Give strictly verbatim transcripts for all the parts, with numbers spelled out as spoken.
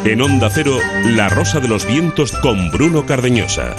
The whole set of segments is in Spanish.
En Onda Cero, La Rosa de los Vientos con Bruno Cardeñosa.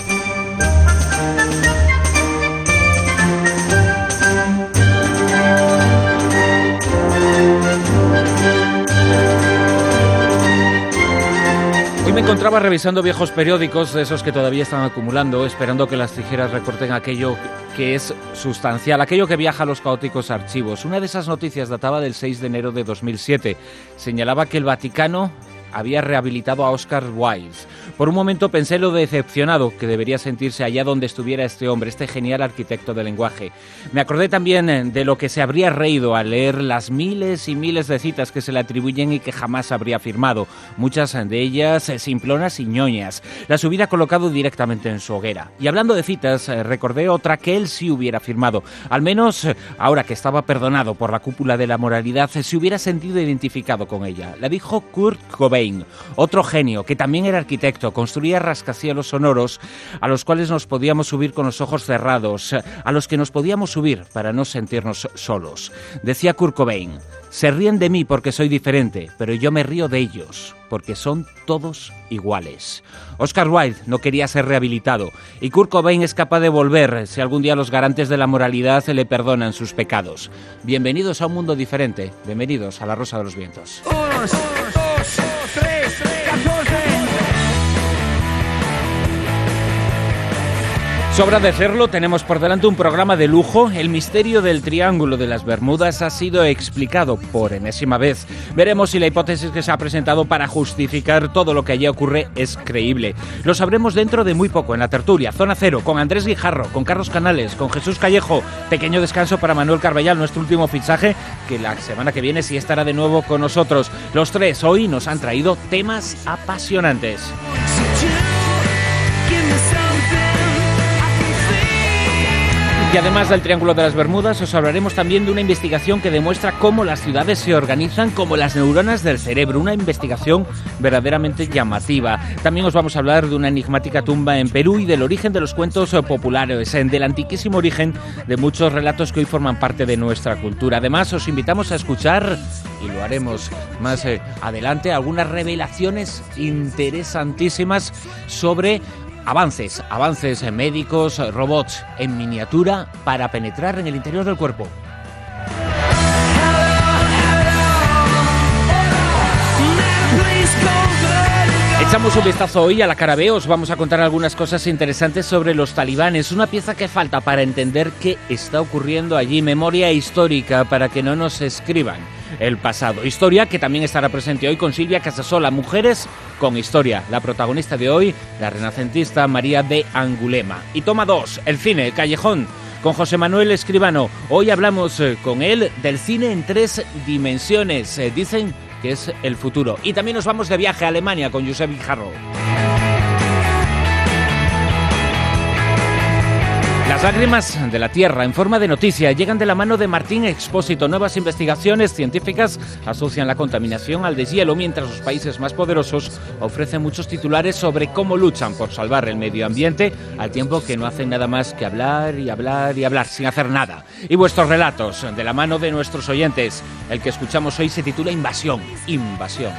Hoy me encontraba revisando viejos periódicos, de esos que todavía están acumulando, esperando que las tijeras recorten aquello que es sustancial, aquello que viaja a los caóticos archivos. Una de esas noticias databa del seis de enero de dos mil siete. Señalaba que el Vaticano había rehabilitado a Oscar Wilde. Por un momento pensé lo decepcionado que debería sentirse allá donde estuviera este hombre, este genial arquitecto del lenguaje. Me acordé también de lo que se habría reído al leer las miles y miles de citas que se le atribuyen y que jamás habría firmado, muchas de ellas simplonas y ñoñas. Las hubiera colocado directamente en su hoguera. Y hablando de citas, recordé otra que él sí hubiera firmado. Al menos, ahora que estaba perdonado por la cúpula de la moralidad, se hubiera sentido identificado con ella. La dijo Kurt Cobain, otro genio que también era arquitecto, construía rascacielos sonoros a los cuales nos podíamos subir con los ojos cerrados, a los que nos podíamos subir para no sentirnos solos. Decía Kurt Cobain: se ríen de mí porque soy diferente, pero yo me río de ellos porque son todos iguales. Oscar Wilde no quería ser rehabilitado y Kurt Cobain es capaz de volver si algún día los garantes de la moralidad le perdonan sus pecados. Bienvenidos a un mundo diferente, bienvenidos a La Rosa de los Vientos. Unos, dos, tres, catorce. Sobra decirlo, tenemos por delante un programa de lujo. El misterio del Triángulo de las Bermudas ha sido explicado por enésima vez. Veremos si la hipótesis que se ha presentado para justificar todo lo que allí ocurre es creíble. Lo sabremos dentro de muy poco en la tertulia Zona Cero, con Andrés Guijarro, con Carlos Canales, con Jesús Callejo. Pequeño descanso para Manuel Carballal, nuestro último fichaje, que la semana que viene sí estará de nuevo con nosotros. Los tres hoy nos han traído temas apasionantes. Y además del Triángulo de las Bermudas, os hablaremos también de una investigación que demuestra cómo las ciudades se organizan como las neuronas del cerebro. Una investigación verdaderamente llamativa. También os vamos a hablar de una enigmática tumba en Perú y del origen de los cuentos populares, del antiquísimo origen de muchos relatos que hoy forman parte de nuestra cultura. Además, os invitamos a escuchar, y lo haremos más eh, adelante, algunas revelaciones interesantísimas sobre Avances, avances médicos, robots en miniatura para penetrar en el interior del cuerpo. Echamos un vistazo hoy a la cara B, os vamos a contar algunas cosas interesantes sobre los talibanes, una pieza que falta para entender qué está ocurriendo allí, memoria histórica para que no nos escriban el pasado. Historia que también estará presente hoy con Silvia Casasola, Mujeres con Historia. La protagonista de hoy, la renacentista María de Angulema. Y toma dos, el cine, el callejón, con José Manuel Escribano. Hoy hablamos con él del cine en tres dimensiones. Eh, dicen que es el futuro. Y también nos vamos de viaje a Alemania con Josep Guijarro. Las lágrimas de la Tierra, en forma de noticia, llegan de la mano de Martín Expósito. Nuevas investigaciones científicas asocian la contaminación al deshielo, mientras los países más poderosos ofrecen muchos titulares sobre cómo luchan por salvar el medio ambiente, al tiempo que no hacen nada más que hablar y hablar y hablar, sin hacer nada. Y vuestros relatos, de la mano de nuestros oyentes. El que escuchamos hoy se titula Invasión. Invasión.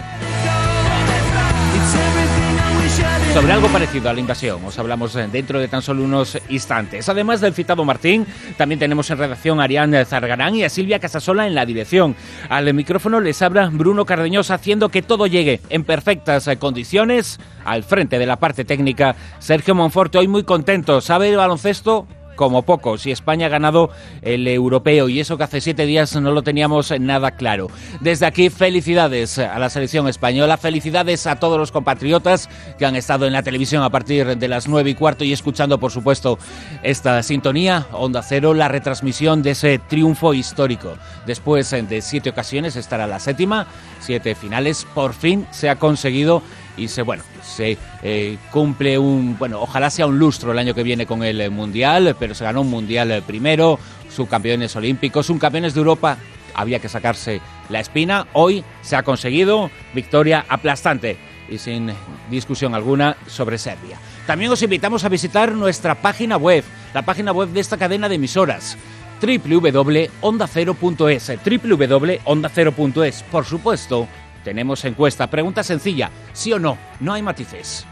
Sobre algo parecido a la invasión os hablamos dentro de tan solo unos instantes. Además del citado Martín, también tenemos en redacción a Ariane Zargarán y a Silvia Casasola en la dirección. Al micrófono les habla Bruno Cardeñosa, haciendo que todo llegue en perfectas condiciones. Al frente de la parte técnica, Sergio Monforte, hoy muy contento. ¿Sabe el baloncesto? Como pocos, y España ha ganado el europeo, y eso que hace siete días no lo teníamos nada claro. Desde aquí, felicidades a la selección española, felicidades a todos los compatriotas que han estado en la televisión a partir de las nueve y cuarto y escuchando, por supuesto, esta sintonía, Onda Cero, la retransmisión de ese triunfo histórico. Después de siete ocasiones, estará la séptima, siete finales, por fin se ha conseguido. Y se, bueno, se eh, cumple un... Bueno, ojalá sea un lustro el año que viene con el Mundial, pero se ganó un Mundial primero, subcampeones olímpicos, subcampeones de Europa. Había que sacarse la espina. Hoy se ha conseguido victoria aplastante y sin discusión alguna sobre Serbia. También os invitamos a visitar nuestra página web, la página web de esta cadena de emisoras, doble u doble u doble u punto onda cero punto es, doble u doble u doble u punto onda cero punto es. Por supuesto, tenemos encuesta. Pregunta sencilla, ¿sí o no? No hay matices.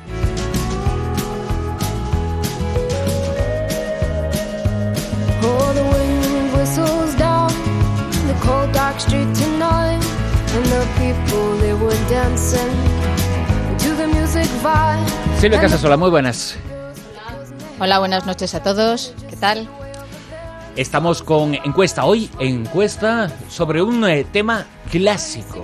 Silvia Casasola, muy buenas. Hola, buenas noches a todos. ¿Qué tal? Estamos con encuesta hoy, encuesta sobre un eh, tema clásico.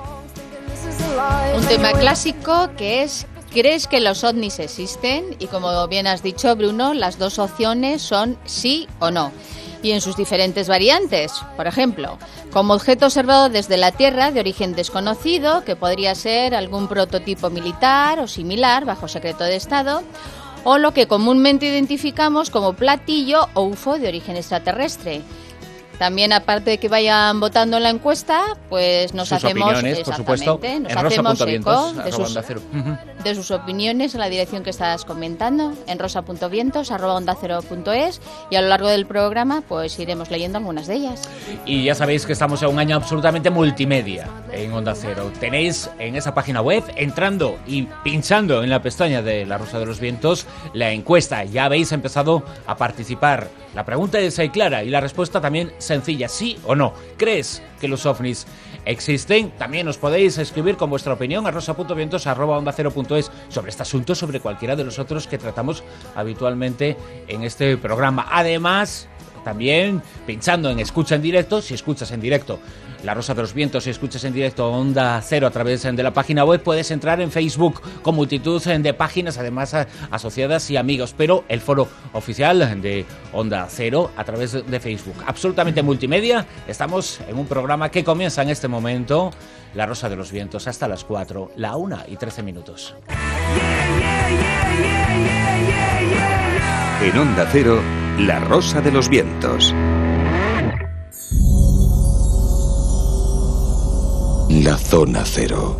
Un tema clásico que es, ¿crees que los ovnis existen? Y como bien has dicho, Bruno, las dos opciones son sí o no. Y en sus diferentes variantes. Por ejemplo, como objeto observado desde la Tierra de origen desconocido, que podría ser algún prototipo militar o similar bajo secreto de Estado, o lo que comúnmente identificamos como platillo o U F O de origen extraterrestre. También, aparte de que vayan votando en la encuesta, pues nos sus hacemos opiniones, por supuesto, nos en hacemos rosa punto vientos, eco de sus, de sus opiniones en la dirección que estás comentando, en rosa punto vientos arroba onda cero punto es, y a lo largo del programa pues iremos leyendo algunas de ellas. Y ya sabéis que estamos en un año absolutamente multimedia en Onda Cero. Tenéis en esa página web, entrando y pinchando en la pestaña de La Rosa de los Vientos, la encuesta. Ya habéis empezado a participar. La pregunta es clara y la respuesta también sencilla, ¿sí o no? ¿Crees que los ovnis existen? También os podéis escribir con vuestra opinión a rosa punto vientos arroba onda cero punto es sobre este asunto, sobre cualquiera de los otros que tratamos habitualmente en este programa. Además, también pinchando en escucha en directo, si escuchas en directo La Rosa de los Vientos, si escuchas en directo Onda Cero a través de la página web, puedes entrar en Facebook con multitud de páginas, además asociadas y amigos, pero el foro oficial de Onda Cero a través de Facebook. Absolutamente multimedia, estamos en un programa que comienza en este momento, La Rosa de los Vientos, hasta las cuatro, la una y trece minutos. En Onda Cero, La Rosa de los Vientos. La Zona Cero.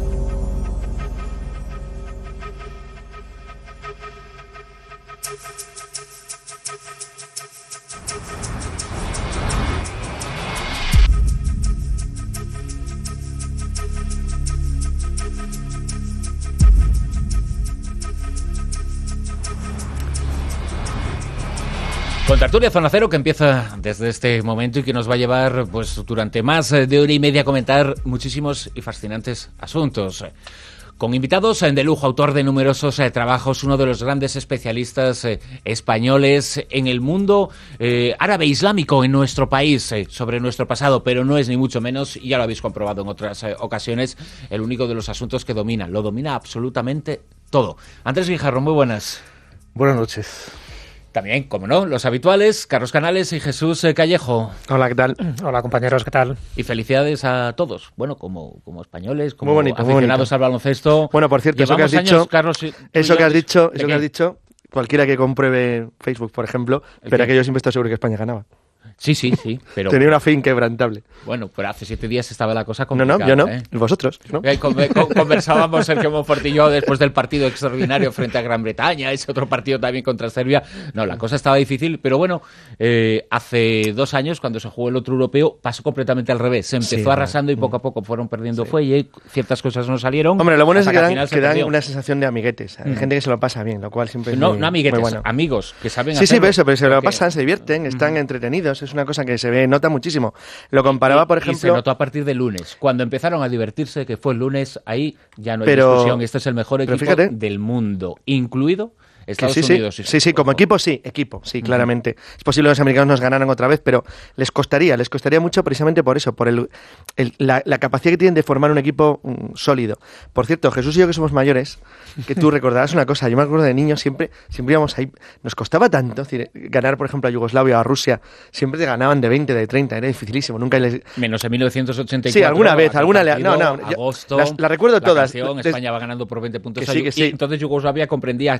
Con Tertulia Zona Cero, que empieza desde este momento y que nos va a llevar pues durante más de hora y media a comentar muchísimos y fascinantes asuntos. Con invitados de lujo, autor de numerosos eh, trabajos, uno de los grandes especialistas eh, españoles en el mundo eh, árabe islámico en nuestro país, eh, sobre nuestro pasado, pero no es ni mucho menos, y ya lo habéis comprobado en otras eh, ocasiones, el único de los asuntos que domina, lo domina absolutamente todo. Andrés Guijarro, muy buenas. Buenas noches. También, como no, los habituales, Carlos Canales y Jesús Callejo. Hola, ¿qué tal? Hola, compañeros, ¿qué tal? Y felicidades a todos, bueno, como, como españoles, como muy bonito, aficionados muy al baloncesto. Bueno, por cierto, eso que has años, dicho, Carlos, eso que has dicho, eso que has dicho, cualquiera que compruebe Facebook, por ejemplo, verá que yo siempre estoy seguro que España ganaba. Sí, sí, sí. Pero tenía una fe inquebrantable. Bueno, pero hace siete días estaba la cosa complicada. No, no, yo no. ¿eh? Vosotros, ¿no? Conversábamos Sergio Monfort y yo después del partido extraordinario frente a Gran Bretaña, ese otro partido también contra Serbia. No, la cosa estaba difícil, pero bueno, eh, hace dos años, cuando se jugó el otro europeo, pasó completamente al revés. Se empezó sí, arrasando y poco a poco fueron perdiendo sí. fuelle, ciertas cosas no salieron. Hombre, lo bueno es que, que dan, que dan una sensación de amiguetes. Hay mm. gente que se lo pasa bien, lo cual siempre es No, muy, no amiguetes, muy bueno. amigos que saben Sí, hacerlo. sí, eso, pero se lo porque... pasan, se divierten, están mm. entretenidos. Es una cosa que se ve, nota muchísimo. Lo comparaba, y, por ejemplo... Y se notó a partir del lunes. Cuando empezaron a divertirse, que fue el lunes, ahí ya no hay pero, discusión. Este es el mejor equipo fíjate, del mundo, incluido Estados sí, Unidos. Sí, sí, sí, como equipo sí, equipo, sí, claramente. Uh-huh. Es posible que los americanos nos ganaran otra vez, pero les costaría, les costaría mucho precisamente por eso, por el, el, la, la capacidad que tienen de formar un equipo um, sólido. Por cierto, Jesús y yo que somos mayores, que tú recordarás una cosa, yo me acuerdo de niños, siempre, siempre íbamos ahí, nos costaba tanto, es decir, ganar por ejemplo a Yugoslavia o a Rusia, siempre te ganaban de veinte, de treinta, era dificilísimo, nunca les... Menos en mil novecientos ochenta y cuatro. Sí, alguna vez, alguna... Partido, no, no, agosto, las, las recuerdo la todas. Canción, España va ganando por veinte puntos. Que sí, que sí. Y entonces Yugoslavia comprendía Croacia,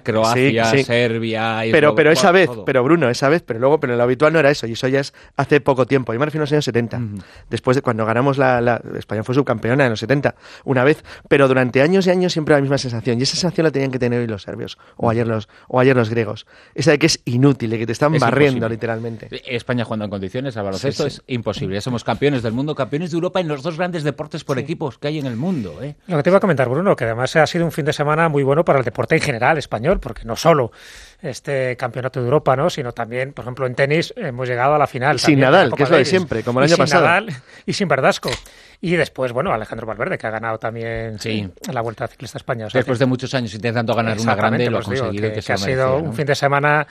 Bulgaria, sí, sí. Serbia... Y pero, pero esa vez, todo. pero Bruno, esa vez, pero luego, pero lo habitual no era eso, y eso ya es hace poco tiempo. Yo me refiero a los años setenta. Uh-huh. Después de cuando ganamos la, la... España fue subcampeona en los setenta, una vez, pero durante años y años siempre la misma sensación, y esa sensación la tenían que tener hoy los serbios, o ayer los, o ayer los griegos. Esa de que es inútil, de que te están es barriendo imposible. Literalmente. España jugando en condiciones al baloncesto sí, sí. es imposible. Ya somos campeones del mundo, campeones de Europa en los dos grandes deportes por sí. equipos que hay en el mundo. ¿eh? Lo que te iba a comentar, Bruno, que además ha sido un fin de semana muy bueno para el deporte en general español, porque no solo este campeonato de Europa, ¿no? Sino también, por ejemplo, en tenis hemos llegado a la final. Sin Nadal, que es lo de siempre, como el año sin pasado. Nadal y sin Verdasco. Y después, bueno, Alejandro Valverde, que ha ganado también sí. en la Vuelta Ciclista España. O sea, después que... de muchos años intentando ganar una grande, lo ha conseguido. Digo, que, que, que se ha lo merecía, sido ¿no? un fin de semana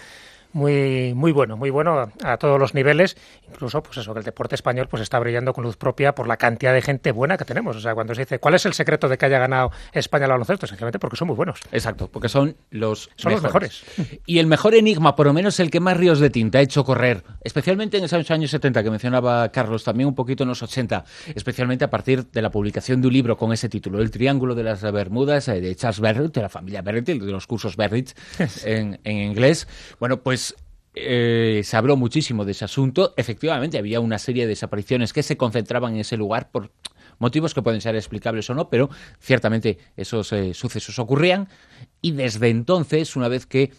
muy muy bueno, muy bueno a, a todos los niveles, incluso pues eso, que el deporte español pues está brillando con luz propia por la cantidad de gente buena que tenemos. O sea, cuando se dice, ¿cuál es el secreto de que haya ganado España el baloncesto? Sencillamente porque son muy buenos. Exacto, porque son los son mejores. los mejores. Y el mejor enigma, por lo menos el que más ríos de tinta ha hecho correr, especialmente en esos años setenta que mencionaba Carlos, también un poquito en los ochenta, especialmente a partir de la publicación de un libro con ese título, El Triángulo de las Bermudas, de Charles Berrit, de la familia Berrit, de los cursos Berrit en, en inglés. Bueno, pues Eh, se habló muchísimo de ese asunto. Efectivamente, había una serie de desapariciones que se concentraban en ese lugar por motivos que pueden ser explicables o no, pero ciertamente esos eh, sucesos ocurrían. Y desde entonces, una vez que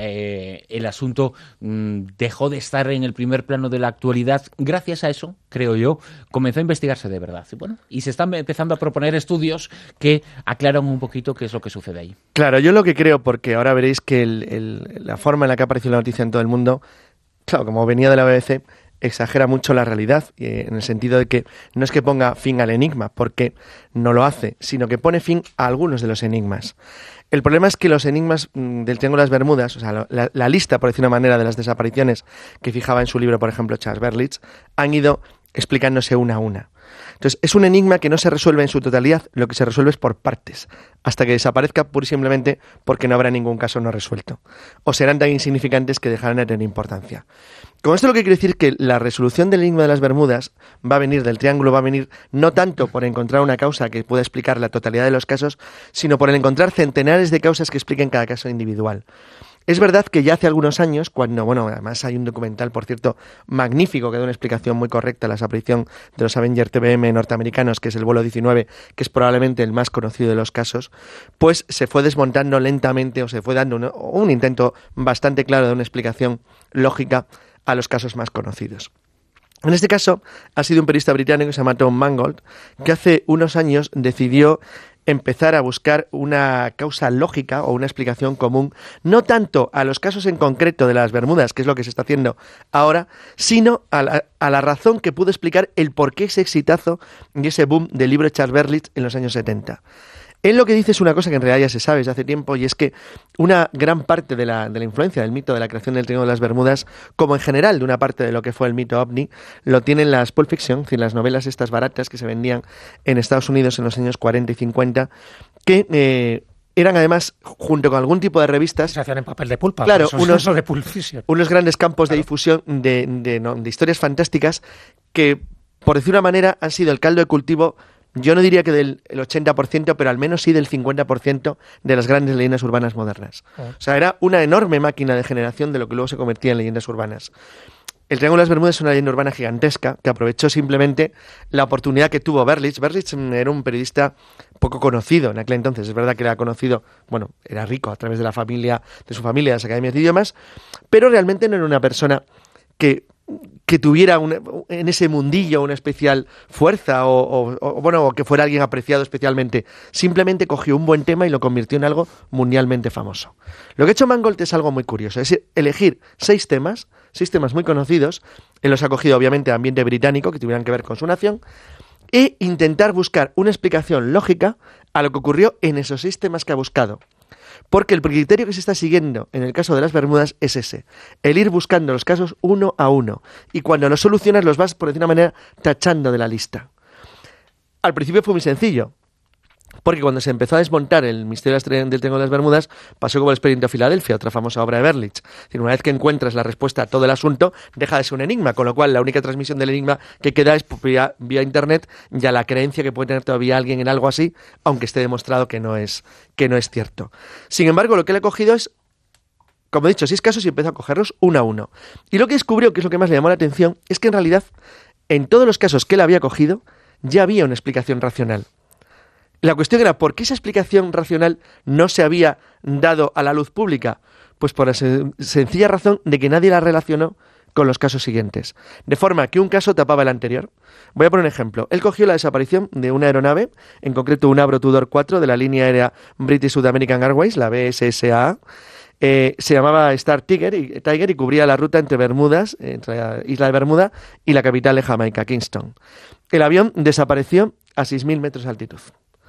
eh, el asunto mmm, dejó de estar en el primer plano de la actualidad, gracias a eso, creo yo, comenzó a investigarse de verdad. Y, bueno, y se están empezando a proponer estudios que aclaran un poquito qué es lo que sucede ahí. Claro, yo lo que creo, porque ahora veréis que el, el, la forma en la que ha aparecido la noticia en todo el mundo, claro, como venía de la B B C, exagera mucho la realidad, en el sentido de que no es que ponga fin al enigma, porque no lo hace, sino que pone fin a algunos de los enigmas. El problema es que los enigmas del Triángulo de las Bermudas, o sea, la, la lista, por decir una manera, de las desapariciones que fijaba en su libro, por ejemplo, Charles Berlitz, han ido explicándose una a una. Entonces, es un enigma que no se resuelve en su totalidad, lo que se resuelve es por partes, hasta que desaparezca pura y simplemente porque no habrá ningún caso no resuelto, o serán tan insignificantes que dejarán de tener importancia. Con esto lo que quiero decir es que la resolución del enigma de las Bermudas va a venir, del triángulo va a venir, no tanto por encontrar una causa que pueda explicar la totalidad de los casos, sino por el encontrar centenares de causas que expliquen cada caso individual. Es verdad que ya hace algunos años, cuando, bueno, además hay un documental, por cierto, magnífico, que da una explicación muy correcta a la desaparición de los Avenger T B M norteamericanos, que es el vuelo diecinueve, que es probablemente el más conocido de los casos, pues se fue desmontando lentamente, o se fue dando un, un intento bastante claro de una explicación lógica a los casos más conocidos. En este caso, ha sido un periodista británico que se llama Tom Mangold, que hace unos años decidió empezar a buscar una causa lógica o una explicación común, no tanto a los casos en concreto de las Bermudas, que es lo que se está haciendo ahora, sino a la, a la razón que pudo explicar el por qué ese exitazo y ese boom del libro de Charles Berlitz en los años setenta. Él lo que dice es una cosa que en realidad ya se sabe desde hace tiempo, y es que una gran parte de la, de la influencia del mito de la creación del Triángulo de las Bermudas, como en general de una parte de lo que fue el mito ovni, lo tienen las Pulp Fiction, es decir, las novelas estas baratas que se vendían en Estados Unidos en los años cuarenta y cincuenta, que eh, eran además, junto con algún tipo de revistas... Se hacían en papel de pulpa, claro, eso, unos, eso de Pulp Fiction. Unos grandes campos claro. de difusión de, de, no, de historias fantásticas que, por decir una manera, han sido el caldo de cultivo. Yo no diría que del el ochenta por ciento, pero al menos sí del cincuenta por ciento de las grandes leyendas urbanas modernas. Oh. O sea, era una enorme máquina de generación de lo que luego se convertía en leyendas urbanas. El Triángulo de las Bermudas es una leyenda urbana gigantesca que aprovechó simplemente la oportunidad que tuvo Berlitz. Berlitz era un periodista poco conocido en aquel entonces. Es verdad que era conocido, bueno, era rico a través de la familia, de su familia, de las academias de idiomas, pero realmente no era una persona que... que tuviera una, en ese mundillo una especial fuerza o, o, o, bueno, o que fuera alguien apreciado especialmente. Simplemente cogió un buen tema y lo convirtió en algo mundialmente famoso. Lo que ha hecho Mangold es algo muy curioso, es elegir seis temas, seis temas muy conocidos, él los ha cogido obviamente de ambiente británico, que tuvieran que ver con su nación, e intentar buscar una explicación lógica a lo que ocurrió en esos seis temas que ha buscado. Porque el criterio que se está siguiendo en el caso de las Bermudas es ese, el ir buscando los casos uno a uno, y cuando los solucionas los vas, por decir una manera, tachando de la lista. Al principio fue muy sencillo, porque cuando se empezó a desmontar el misterio del Triángulo de las Bermudas, pasó como el Expediente de Filadelfia, otra famosa obra de Berlitz. Es decir, una vez que encuentras la respuesta a todo el asunto, deja de ser un enigma, con lo cual la única transmisión del enigma que queda es vía, vía internet, ya la creencia que puede tener todavía alguien en algo así, aunque esté demostrado que no es, que no es cierto. Sin embargo, lo que le he cogido es como he dicho, seis casos y empezó a cogerlos uno a uno. Y lo que descubrió, que es lo que más le llamó la atención, es que en realidad, en todos los casos que él había cogido, ya había una explicación racional. La cuestión era, ¿por qué esa explicación racional no se había dado a la luz pública? Pues por la sen- sencilla razón de que nadie la relacionó con los casos siguientes. De forma que un caso tapaba el anterior. Voy a poner un ejemplo. Él cogió la desaparición de una aeronave, en concreto un Avro Tudor cuatro de la línea aérea British South American Airways, la B S S A A. Eh, se llamaba Star Tiger y, Tiger y cubría la ruta entre Bermudas, entre la isla de Bermuda y la capital de Jamaica, Kingston. El avión desapareció a seis mil metros de altitud.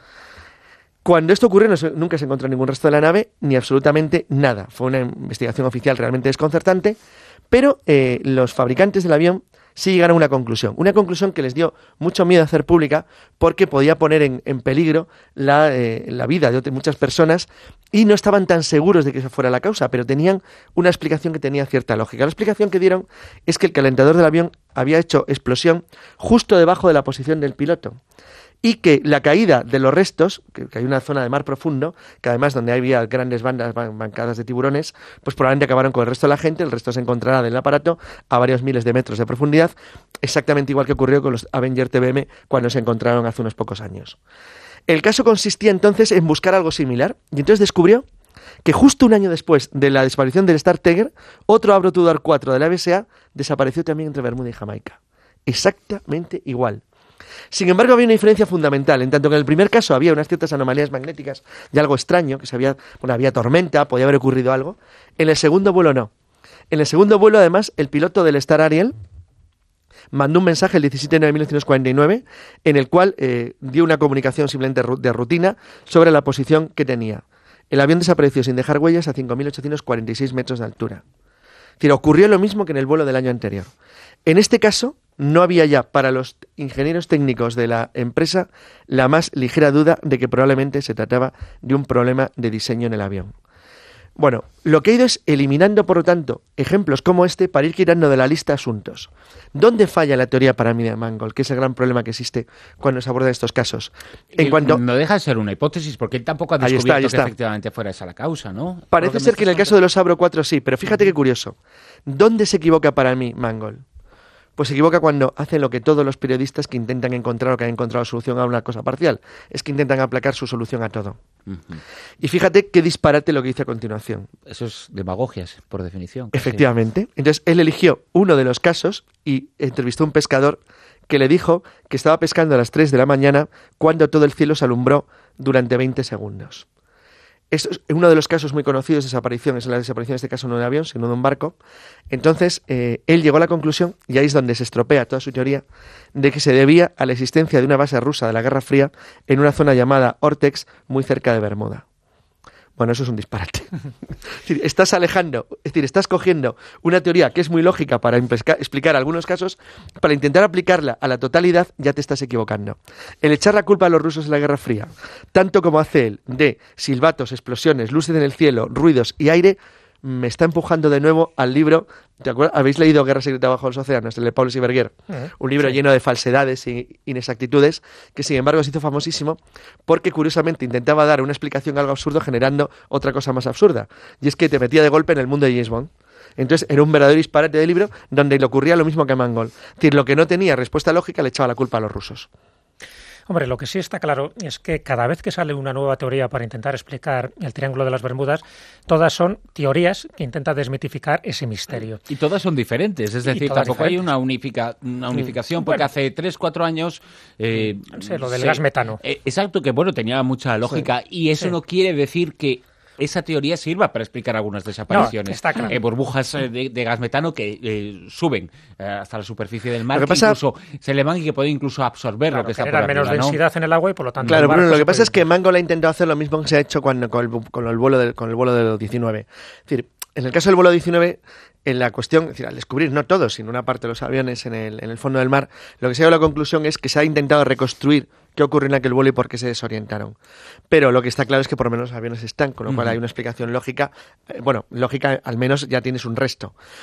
Cuando esto ocurrió, no se, nunca se encontró ningún resto de la nave, ni absolutamente nada. Fue una investigación oficial realmente desconcertante, pero eh, los fabricantes del avión sí llegaron a una conclusión. Una conclusión que les dio mucho miedo hacer pública porque podía poner en, en peligro la, eh, la vida de otras, muchas personas y no estaban tan seguros de que esa fuera la causa, pero tenían una explicación que tenía cierta lógica. La explicación que dieron es que el calentador del avión había hecho explosión justo debajo de la posición del piloto. Y que la caída de los restos, que, que hay una zona de mar profundo, que además donde había grandes bandas, ban, bancadas de tiburones, pues probablemente acabaron con el resto de la gente, el resto se encontrará del aparato a varios miles de metros de profundidad, exactamente igual que ocurrió con los Avenger T B M cuando se encontraron hace unos pocos años. El caso consistía entonces en buscar algo similar, y entonces descubrió que justo un año después de la desaparición del Star Tiger, otro Avro Tudor cuatro de la B S A desapareció también entre Bermuda y Jamaica. Exactamente igual. Sin embargo, había una diferencia fundamental, en tanto que en el primer caso había unas ciertas anomalías magnéticas y algo extraño, que se había, bueno, había tormenta, podía haber ocurrido algo. En el segundo vuelo no. En el segundo vuelo, además, el piloto del Star Ariel mandó un mensaje el diecisiete de enero de mil novecientos cuarenta y nueve en el cual eh, dio una comunicación simplemente de rutina sobre la posición que tenía. El avión desapareció sin dejar huellas a cinco mil ochocientos cuarenta y seis metros de altura. Es decir, ocurrió lo mismo que en el vuelo del año anterior. En este caso, no había ya para los ingenieros técnicos de la empresa la más ligera duda de que probablemente se trataba de un problema de diseño en el avión. Bueno, lo que he ido es eliminando, por lo tanto, ejemplos como este para ir quitando de la lista asuntos. ¿Dónde falla la teoría para mí de Mangold? Que es el gran problema que existe cuando se abordan estos casos. En cuanto... No deja de ser una hipótesis, porque él tampoco ha descubierto está, que está. efectivamente fuera esa la causa, ¿no? Parece ser que en el caso de los Avro cuatro sí, pero fíjate qué curioso. ¿Dónde se equivoca para mí Mangold? Pues se equivoca cuando hace lo que todos los periodistas que intentan encontrar o que han encontrado solución a una cosa parcial. Es que intentan aplacar su solución a todo. Uh-huh. Y fíjate qué disparate lo que dice a continuación. Eso es demagogias, por definición. Efectivamente. Entonces, él eligió uno de los casos y entrevistó a un pescador que le dijo que estaba pescando a las tres de la mañana cuando todo el cielo se alumbró durante veinte segundos. Esto es uno de los casos muy conocidos de desaparición, es la desaparición en este caso no de un avión, sino de un barco. Entonces, eh, él llegó a la conclusión, y ahí es donde se estropea toda su teoría, de que se debía a la existencia de una base rusa de la Guerra Fría en una zona llamada Ortex, muy cerca de Bermuda. Bueno, eso es un disparate. Es decir, estás alejando, es decir, estás cogiendo una teoría que es muy lógica para explicar algunos casos, para intentar aplicarla a la totalidad, ya te estás equivocando. El echar la culpa a los rusos en la Guerra Fría, tanto como hace él, de silbatos, explosiones, luces en el cielo, ruidos y aire, me está empujando de nuevo al libro. ¿Te acuerdas? ¿Habéis leído Guerra Secreta bajo los océanos? El de Paul Silverguer. Uh-huh. Un libro sí. lleno de falsedades e inexactitudes que, sin embargo, se hizo famosísimo porque, curiosamente, intentaba dar una explicación a algo absurdo generando otra cosa más absurda. Y es que te metía de golpe en el mundo de James Bond. Entonces, era un verdadero disparate de libro donde le ocurría lo mismo que a Mangold. Es decir, lo que no tenía respuesta lógica le echaba la culpa a los rusos. Hombre, lo que sí está claro es que cada vez que sale una nueva teoría para intentar explicar el Triángulo de las Bermudas, todas son teorías que intentan desmitificar ese misterio. Y todas son diferentes, es decir, tampoco diferentes. hay una, unifica, una unificación, porque bueno, hace tres, cuatro años... Eh, no sé, lo del se, gas metano. Eh, exacto, que bueno, tenía mucha lógica, sí, y eso sí. no quiere decir que esa teoría sirva para explicar algunas desapariciones. No, está claro. eh, burbujas de, de gas metano que eh, suben eh, hasta la superficie del mar, lo que, que pasa... incluso se elevan y que pueden incluso absorber claro, lo que está por arriba, menos densidad ¿no? en el agua y por lo tanto... Claro, pero lo que pasa puede... es que Mangold ha intentado hacer lo mismo que se ha hecho cuando, con, el, con, el vuelo del, con el vuelo del diecinueve. Es decir, en el caso del vuelo diecinueve, en la cuestión, es decir, al descubrir no todos, sino una parte de los aviones en el, en el fondo del mar, lo que se ha llegado a la conclusión es que se ha intentado reconstruir qué ocurrió en aquel vuelo y por qué se desorientaron. Pero lo que está claro es que por lo menos los aviones están, con lo uh-huh. cual hay una explicación lógica. Eh, bueno, lógica, al menos ya tienes un resto.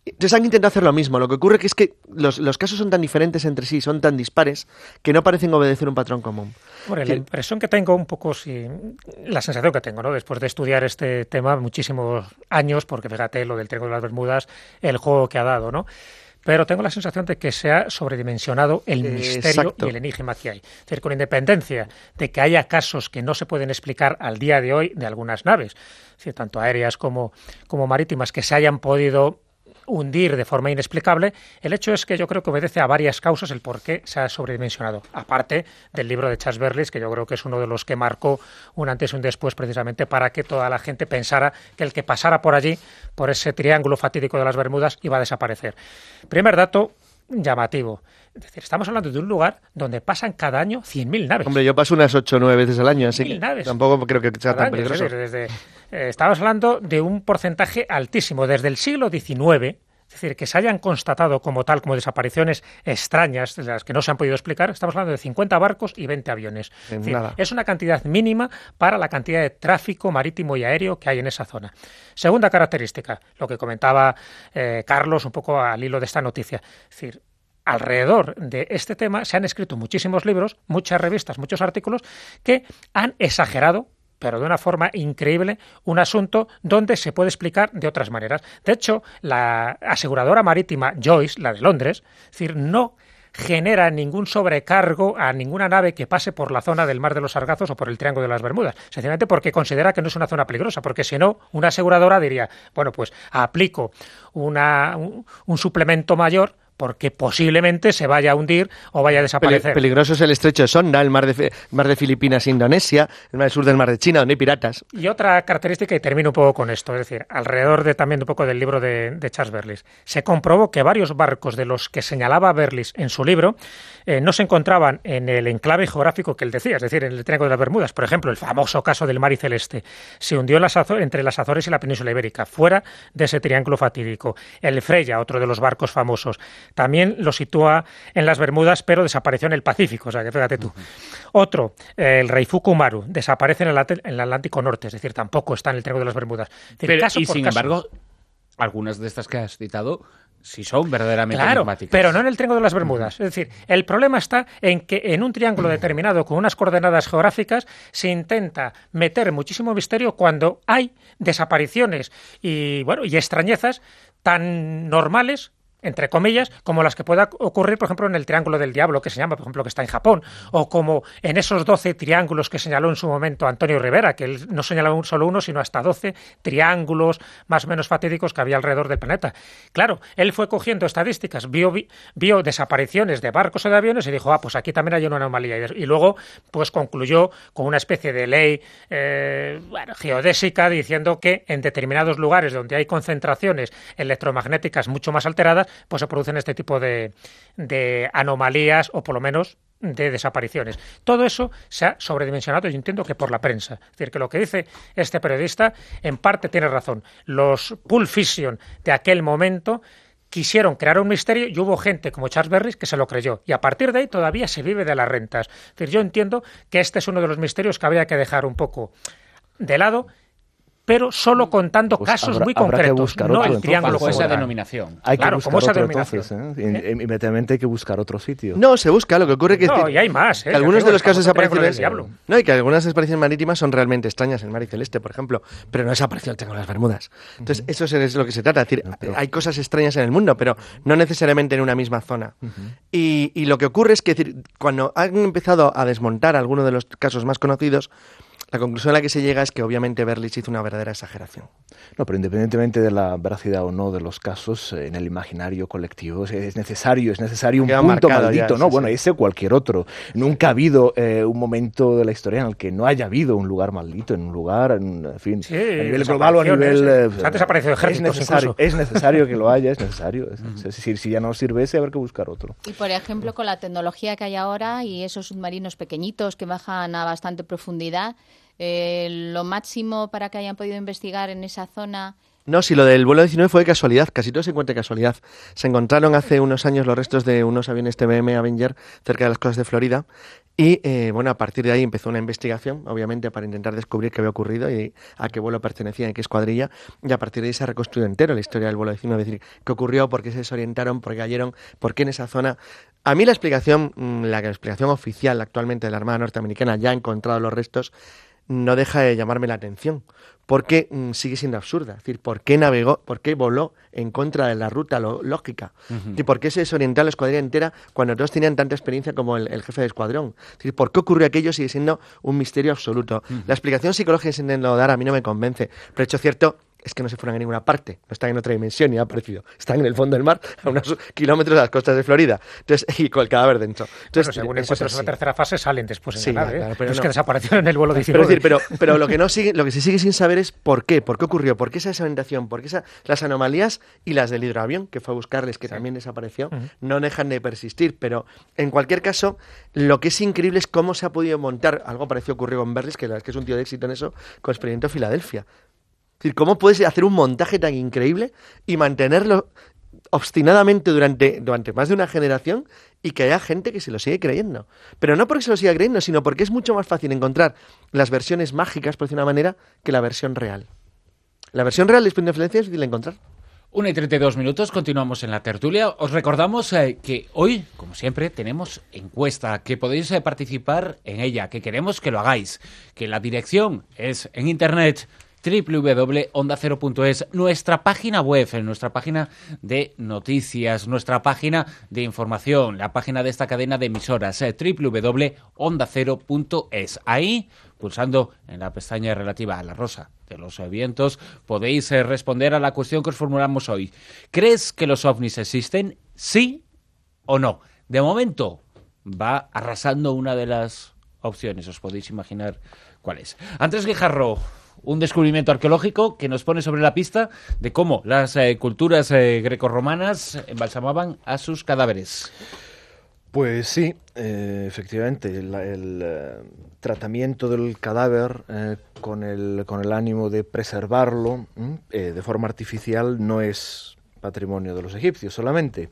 Entonces han intentado hacer lo mismo. Lo que ocurre que es que los, los casos son tan diferentes entre sí, son tan dispares, que no parecen obedecer un patrón común. Bueno, la impresión que tengo un poco, sí, la sensación que tengo, ¿no? Después de estudiar este tema muchísimos años, porque fíjate lo del Triángulo de las Bermudas, el juego que ha dado, ¿no? Pero tengo la sensación de que se ha sobredimensionado el misterio Exacto. y el enigma que hay. Es decir, con independencia de que haya casos que no se pueden explicar al día de hoy de algunas naves, es decir, tanto aéreas como, como marítimas, que se hayan podido hundir de forma inexplicable, el hecho es que yo creo que obedece a varias causas el por qué se ha sobredimensionado, aparte del libro de Charles Berlitz, que yo creo que es uno de los que marcó un antes y un después precisamente para que toda la gente pensara que el que pasara por allí, por ese triángulo fatídico de las Bermudas, iba a desaparecer. Primer dato llamativo. Es decir, estamos hablando de un lugar donde pasan cada año cien mil naves. Hombre, yo paso unas ocho o nueve veces al año, así que naves. Tampoco creo que sea cada tan año, peligroso. Es decir, desde, eh, estamos hablando de un porcentaje altísimo. Desde el siglo diecinueve, es decir, que se hayan constatado como tal, como desapariciones extrañas, de las que no se han podido explicar, estamos hablando de cincuenta barcos y veinte aviones. Es, decir, es una cantidad mínima para la cantidad de tráfico marítimo y aéreo que hay en esa zona. Segunda característica, lo que comentaba eh, Carlos un poco al hilo de esta noticia. Es decir, alrededor de este tema se han escrito muchísimos libros, muchas revistas, muchos artículos que han exagerado, pero de una forma increíble, un asunto donde se puede explicar de otras maneras. De hecho, la aseguradora marítima Joyce, la de Londres, es decir, no genera ningún sobrecargo a ninguna nave que pase por la zona del Mar de los Sargazos o por el Triángulo de las Bermudas, sencillamente porque considera que no es una zona peligrosa, porque si no, una aseguradora diría, bueno, pues aplico una, un, un suplemento mayor porque posiblemente se vaya a hundir o vaya a desaparecer. Peligroso es el estrecho de Sonda, el mar de, mar de Filipinas, Indonesia, el mar del sur del mar de China, donde hay piratas. Y otra característica, y termino un poco con esto, es decir, alrededor de también un poco del libro de, de Charles Berlitz, se comprobó que varios barcos de los que señalaba Berlitz en su libro eh, no se encontraban en el enclave geográfico que él decía, es decir, en el Triángulo de las Bermudas. Por ejemplo, el famoso caso del Mar y Celeste se hundió en las Azores, entre las Azores y la península ibérica, fuera de ese triángulo fatídico. El Freya, otro de los barcos famosos, también lo sitúa en las Bermudas, pero desapareció en el Pacífico, o sea que fíjate tú. Uh-huh. Otro, eh, el Reifuku Maru, desaparece en el, en el Atlántico Norte, es decir, tampoco está en el Triángulo de las Bermudas. Es decir, pero, caso y por sin caso. embargo, algunas de estas que has citado sí son verdaderamente claro, enigmáticas. Pero no en el Triángulo de las Bermudas. Uh-huh. Es decir, el problema está en que en un triángulo determinado con unas coordenadas geográficas se intenta meter muchísimo misterio cuando hay desapariciones y, bueno, y extrañezas tan normales, entre comillas, como las que pueda ocurrir, por ejemplo, en el Triángulo del Diablo, que se llama, por ejemplo, que está en Japón, o como en esos doce triángulos que señaló en su momento Antonio Rivera, que él no señaló un solo uno, sino hasta doce triángulos más o menos fatídicos que había alrededor del planeta. Claro, él fue cogiendo estadísticas, vio, vio desapariciones de barcos o de aviones y dijo, ah, pues aquí también hay una anomalía. Y luego, pues concluyó con una especie de ley eh, bueno, geodésica diciendo que en determinados lugares donde hay concentraciones electromagnéticas mucho más alteradas, pues se producen este tipo de, de anomalías o por lo menos de desapariciones. Todo eso se ha sobredimensionado, yo entiendo que por la prensa. Es decir, que lo que dice este periodista en parte tiene razón. Los Pulp Fiction de aquel momento quisieron crear un misterio y hubo gente como Charles Berlitz que se lo creyó. Y a partir de ahí todavía se vive de las rentas. Es decir, yo entiendo que este es uno de los misterios que habría que dejar un poco de lado, pero solo contando pues casos habrá, muy concretos, no otro, el triángulo bajo esa denominación. Hay claro, que como esa otro, denominación. Entonces, ¿eh? ¿Eh? Inmediatamente hay que buscar otro sitio. No, se busca, lo que ocurre que... No, es que y hay más. ¿eh? Que algunos de los casos de desapariciones... No, y que algunas desapariciones marítimas son realmente extrañas, en el Mar y Celeste, por ejemplo, pero no desapareció el Triángulo de las Bermudas. Entonces, uh-huh. eso es lo que se trata. Es decir, no, pero... hay cosas extrañas en el mundo, pero no necesariamente en una misma zona. Uh-huh. Y, y lo que ocurre es que decir, cuando han empezado a desmontar algunos de los casos más conocidos, la conclusión a la que se llega es que obviamente Berlitz hizo una verdadera exageración. No, pero independientemente de la veracidad o no de los casos, en el imaginario colectivo es necesario, es necesario un punto maldito, ya, ¿no? Sí, bueno, sí. Ese o cualquier otro. Nunca ha habido eh, un momento de la historia en el que no haya habido un lugar maldito, en un lugar, en, en fin, sí, a nivel global o a nivel... Eh, se han desaparecido ejércitos es necesario, incluso. Es necesario que lo haya, es necesario. Es, es decir, si ya no sirve ese, habrá que buscar otro. Y, por ejemplo, con la tecnología que hay ahora y esos submarinos pequeñitos que bajan a bastante profundidad, Eh, lo máximo para que hayan podido investigar en esa zona. No, si lo del vuelo diecinueve fue de casualidad, casi todo se encuentra de casualidad. Se encontraron hace unos años los restos de unos aviones T B M Avenger cerca de las costas de Florida Y eh, bueno, a partir de ahí empezó una investigación, obviamente, para intentar descubrir qué había ocurrido y a qué vuelo pertenecía y qué escuadrilla. Y a partir de ahí se ha reconstruido entero la historia del vuelo decimonueve, es decir, qué ocurrió, por qué se desorientaron, por qué cayeron, por qué en esa zona. A mí la explicación, la explicación oficial actualmente de la Armada Norteamericana, ya ha encontrado los restos, no deja de llamarme la atención, porque mmm, sigue siendo absurda. Es decir, ¿por qué navegó, por qué voló en contra de la ruta lo, lógica? Uh-huh. ¿Y por qué se desorientó la escuadrilla entera cuando todos tenían tanta experiencia como el, el jefe de escuadrón? Es decir, ¿por qué ocurrió aquello? Sigue siendo un misterio absoluto. Uh-huh. La explicación psicológica que se intentó dar a mí no me convence, pero hecho cierto es que no se fueron a ninguna parte, no están en otra dimensión ni ha aparecido, están en el fondo del mar, a unos kilómetros de las costas de Florida, entonces, y con el cadáver dentro. Entonces, bueno, según encuentros en la tercera fase salen después en sí, la nave, claro, ¿eh? pero es no. que desaparecieron en el vuelo diecinueve. Pero, decir, pero, pero lo que no sigue, lo que se sigue sin saber es por qué, por qué ocurrió, por qué esa desorientación, por qué esa, las anomalías y las del hidroavión, que fue a buscarles, que sí. también desapareció, uh-huh. no dejan de persistir, pero en cualquier caso, lo que es increíble es cómo se ha podido montar, algo parecido ocurrió con Berlis, que la verdad es que es un tío de éxito en eso, con el experimento Filadelfia. Es decir, ¿cómo puedes hacer un montaje tan increíble y mantenerlo obstinadamente durante, durante más de una generación y que haya gente que se lo sigue creyendo? Pero no porque se lo siga creyendo, sino porque es mucho más fácil encontrar las versiones mágicas, por decir una manera, que la versión real. La versión real de Experimento Filadelfia es difícil de encontrar. una y treinta y dos minutos, continuamos en la tertulia. Os recordamos eh, que hoy, como siempre, tenemos encuesta, que podéis eh, participar en ella, que queremos que lo hagáis, que la dirección es en internet doble u doble u doble punto onda cero punto es, nuestra página web, nuestra página de noticias, nuestra página de información, la página de esta cadena de emisoras, eh, doble u doble u doble punto onda cero punto es. Ahí, pulsando en la pestaña relativa a la rosa de los vientos, podéis eh, responder a la cuestión que os formulamos hoy. ¿Crees que los ovnis existen? ¿Sí o no? De momento, va arrasando una de las opciones. Os podéis imaginar cuál es. Andrés Guijarro, un descubrimiento arqueológico que nos pone sobre la pista de cómo las eh, culturas eh, grecorromanas embalsamaban a sus cadáveres. Pues sí, eh, efectivamente, el, el eh, tratamiento del cadáver eh, con, el, con el ánimo de preservarlo eh, de forma artificial no es patrimonio de los egipcios solamente.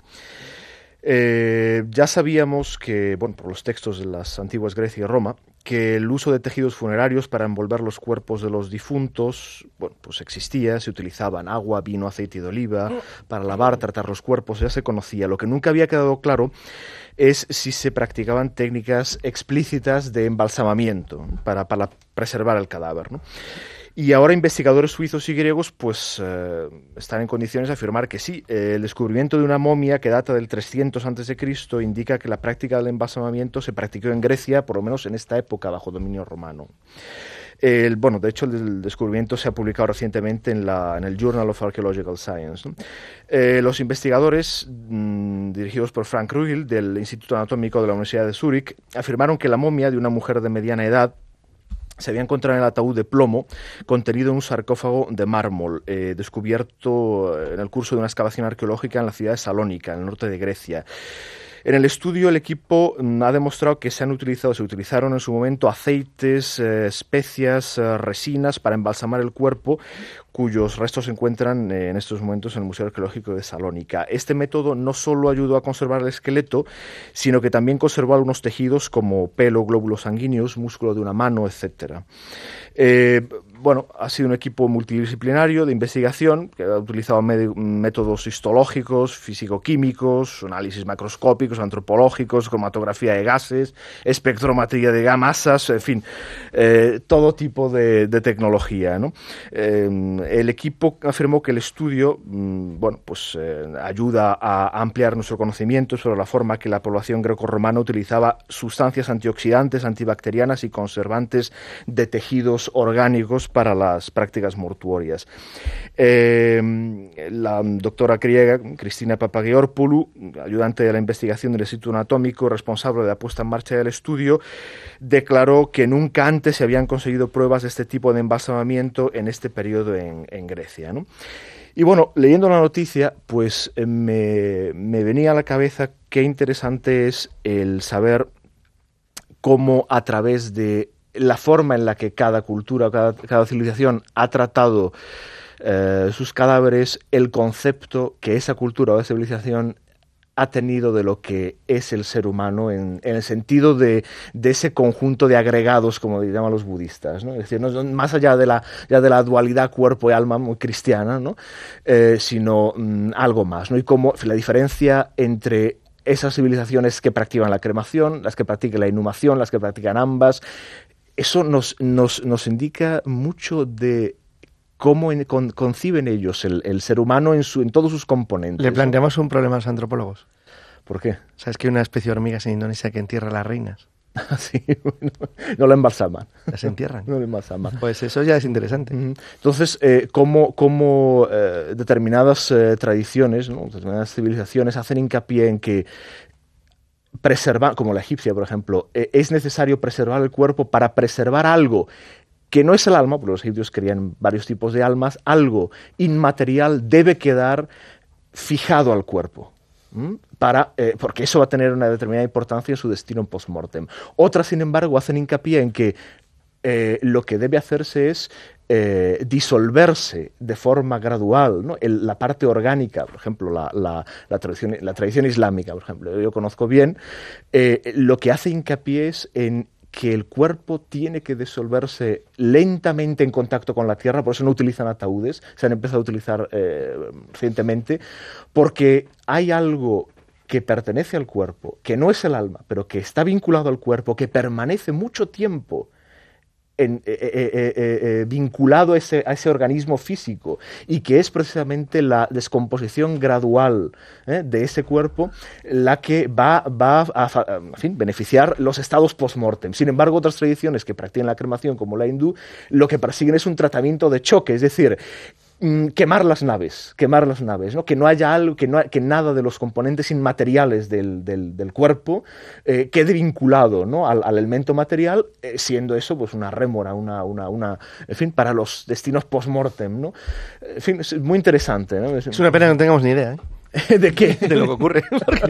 Eh, ya sabíamos que, bueno, por los textos de las antiguas Grecia y Roma, que el uso de tejidos funerarios para envolver los cuerpos de los difuntos, bueno, pues existía, se utilizaban agua, vino, aceite de oliva para lavar, tratar los cuerpos, ya se conocía. Lo que nunca había quedado claro es si se practicaban técnicas explícitas de embalsamamiento para, para preservar el cadáver, ¿no? Y ahora investigadores suizos y griegos pues eh, están en condiciones de afirmar que sí. Eh, el descubrimiento de una momia que data del trescientos antes de Cristo indica que la práctica del embalsamamiento se practicó en Grecia, por lo menos en esta época, bajo dominio romano. El, bueno, de hecho, el, el descubrimiento se ha publicado recientemente en, la, en el Journal of Archaeological Science, ¿no? Eh, los investigadores, mmm, dirigidos por Frank Ruggil, del Instituto Anatómico de la Universidad de Zúrich, afirmaron que la momia de una mujer de mediana edad se había encontrado en el ataúd de plomo contenido en un sarcófago de mármol, eh, descubierto en el curso de una excavación arqueológica en la ciudad de Salónica, en el norte de Grecia. En el estudio, el equipo ha demostrado que se han utilizado, se utilizaron en su momento aceites, eh, especias, eh, resinas para embalsamar el cuerpo, cuyos restos se encuentran eh, en estos momentos en el Museo Arqueológico de Salónica. Este método no solo ayudó a conservar el esqueleto, sino que también conservó algunos tejidos como pelo, glóbulos sanguíneos, músculo de una mano, etcétera. Eh, bueno, ha sido un equipo multidisciplinario de investigación que ha utilizado med- métodos histológicos, físico-químicos, análisis macroscópicos, antropológicos, cromatografía de gases, espectrometría de masas, en fin, eh, todo tipo de, de tecnología, ¿no? Eh, el equipo afirmó que el estudio, mmm, bueno, pues eh, ayuda a ampliar nuestro conocimiento sobre la forma que la población grecorromana utilizaba sustancias antioxidantes, antibacterianas y conservantes de tejidos orgánicos para las prácticas mortuorias. Eh, la doctora griega Cristina Papageorpoulou, ayudante de la investigación del Instituto Anatómico, responsable de la puesta en marcha del estudio, declaró que nunca antes se habían conseguido pruebas de este tipo de embalsamamiento en este periodo en, en Grecia, ¿no? Y bueno, leyendo la noticia, pues eh, me, me venía a la cabeza qué interesante es el saber cómo a través de la forma en la que cada cultura, cada, cada civilización ha tratado eh, sus cadáveres, el concepto que esa cultura o esa civilización ha tenido de lo que es el ser humano en, en el sentido de, de ese conjunto de agregados, como llaman los budistas, ¿no? Es decir, no, más allá de la, ya de la dualidad cuerpo y alma muy cristiana, ¿no? eh, sino mm, algo más, ¿no? Y como la diferencia entre esas civilizaciones que practican la cremación, las que practican la inhumación, las que practican ambas, eso nos, nos, nos indica mucho de cómo en, con, conciben ellos el, el ser humano en, su, en todos sus componentes. Le planteamos un problema a los antropólogos. ¿Por qué? ¿Sabes que hay una especie de hormigas en Indonesia que entierra a las reinas? Sí, bueno, no la embalsaman. Las entierran. No la embalsaman. Pues eso ya es interesante. Entonces, eh, cómo, cómo eh, determinadas eh, tradiciones, ¿no? Determinadas civilizaciones hacen hincapié en que preservar, como la egipcia, por ejemplo, eh, es necesario preservar el cuerpo para preservar algo que no es el alma, porque los egipcios creían varios tipos de almas, algo inmaterial debe quedar fijado al cuerpo. ¿Mm? Para, eh, porque eso va a tener una determinada importancia en su destino post-mortem. Otras, sin embargo, hacen hincapié en que eh, lo que debe hacerse es eh, disolverse de forma gradual, ¿no? El, la parte orgánica, por ejemplo, la, la, la, tradición, la tradición islámica, por ejemplo, yo conozco bien, eh, lo que hace hincapié es en que el cuerpo tiene que disolverse lentamente en contacto con la tierra, por eso no utilizan ataúdes, se han empezado a utilizar eh, recientemente, porque hay algo que pertenece al cuerpo, que no es el alma, pero que está vinculado al cuerpo, que permanece mucho tiempo En, eh, eh, eh, eh, vinculado a ese, a ese organismo físico, y que es precisamente la descomposición gradual ¿eh? de ese cuerpo la que va, va a, a en fin, beneficiar los estados post-mortem. Sin embargo, otras tradiciones que practican la cremación, como la hindú, lo que persiguen es un tratamiento de choque, es decir, quemar las naves, quemar las naves, ¿no? Que no haya algo, que, no, que nada de los componentes inmateriales del, del, del cuerpo eh, quede vinculado, ¿no? al, al elemento material, eh, siendo eso pues una rémora, una, una, una, en fin, para los destinos post-mortem, ¿no? En fin, es muy interesante, ¿no? Es una pena que no tengamos ni idea, ¿eh? ¿De qué? De lo que ocurre.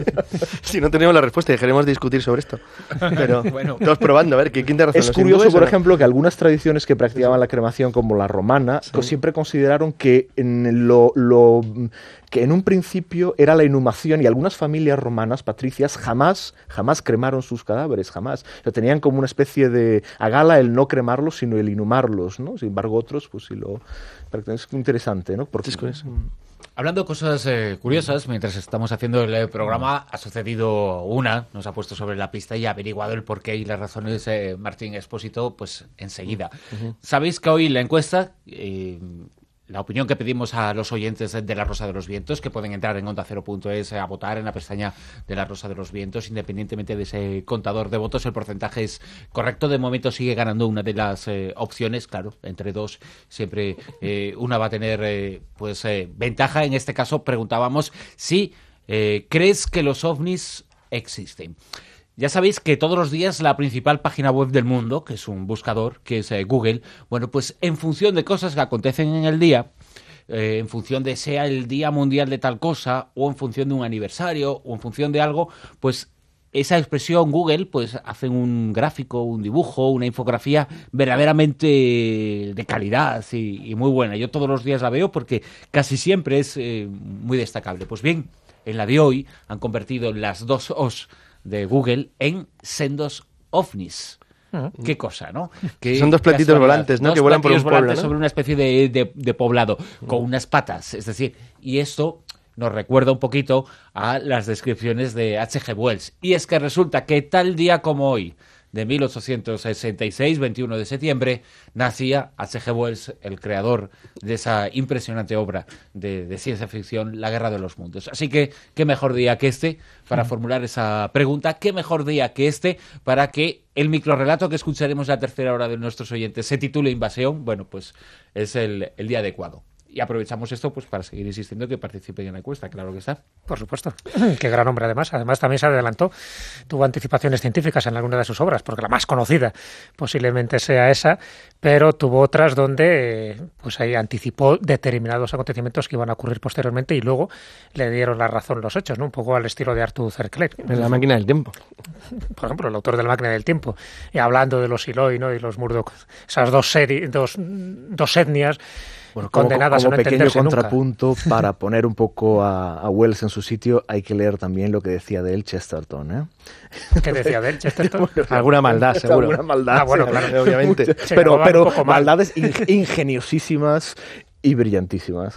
Si no tenemos la respuesta, dejaremos de discutir sobre esto. Pero bueno, estamos probando, a ver, ¿quién tiene razón? Es curioso, por ejemplo, que algunas tradiciones que practicaban la cremación, como la romana, sí. pues siempre consideraron que en, lo, lo, que en un principio era la inhumación, y algunas familias romanas, patricias, jamás, jamás cremaron sus cadáveres, jamás. O sea, tenían como una especie de a gala el no cremarlos, sino el inhumarlos, ¿no? Sin embargo, otros, pues sí lo... Es interesante, ¿no? Porque, es Hablando de cosas eh, curiosas, mientras estamos haciendo el eh, programa, ha sucedido una, nos ha puesto sobre la pista y ha averiguado el porqué y las razones eh, Martín Expósito, pues enseguida. Uh-huh. Sabéis que hoy la encuesta, eh, la opinión que pedimos a los oyentes de La Rosa de los Vientos, que pueden entrar en onda cero punto es a votar en la pestaña de La Rosa de los Vientos, independientemente de ese contador de votos, el porcentaje es correcto. De momento sigue ganando una de las eh, opciones, claro, entre dos siempre eh, una va a tener eh, pues eh, ventaja. En este caso preguntábamos si eh, crees que los ovnis existen. Ya sabéis que todos los días la principal página web del mundo, que es un buscador, que es eh, Google, bueno, pues en función de cosas que acontecen en el día, eh, en función de sea el Día Mundial de tal cosa, o en función de un aniversario, o en función de algo, pues esa expresión Google, pues hacen un gráfico, un dibujo, una infografía verdaderamente de calidad y, y muy buena. Yo todos los días la veo porque casi siempre es eh, muy destacable. Pues bien, en la de hoy han convertido las dos O's de Google en sendos ovnis. Uh-huh. Qué cosa, ¿no? Qué Son dos platitos volantes, ¿no? Dos que vuelan por un pueblo, volantes ¿no? sobre una especie de, de, de poblado, uh-huh. con unas patas. Es decir, y esto nos recuerda un poquito a las descripciones de H G Wells. Y es que resulta que tal día como hoy, de mil ochocientos sesenta y seis, veintiuno de septiembre, nacía H G Wells, el creador de esa impresionante obra de, de ciencia ficción, La Guerra de los Mundos. Así que, qué mejor día que este para formular esa pregunta, qué mejor día que este para que el microrrelato que escucharemos la tercera hora de nuestros oyentes se titule Invasión. Bueno, pues es el, el día adecuado. Y aprovechamos esto pues para seguir insistiendo que participen en la encuesta, claro que está. Por supuesto. Qué gran hombre, además. Además, también se adelantó. Tuvo anticipaciones científicas en alguna de sus obras, porque la más conocida posiblemente sea esa, pero tuvo otras donde pues ahí anticipó determinados acontecimientos que iban a ocurrir posteriormente y luego le dieron la razón los hechos, ¿no? Un poco al estilo de Arthur C. Clarke. En La Máquina del Tiempo. Por ejemplo, el autor de La Máquina del Tiempo. Y hablando de los Eloi, ¿no? Y los Murdoch, esas dos, seri- dos, dos etnias, Bueno, como, condenadas como a no pequeño entenderse contrapunto, nunca. para poner un poco a, a Wells en su sitio, hay que leer también lo que decía de él Chesterton, ¿eh? ¿Qué decía de él, Chesterton? Bueno, alguna maldad, seguro. Alguna maldad, Ah, bueno, sí, claro, obviamente. Se pero robaban pero un poco mal. maldades ingeniosísimas y brillantísimas.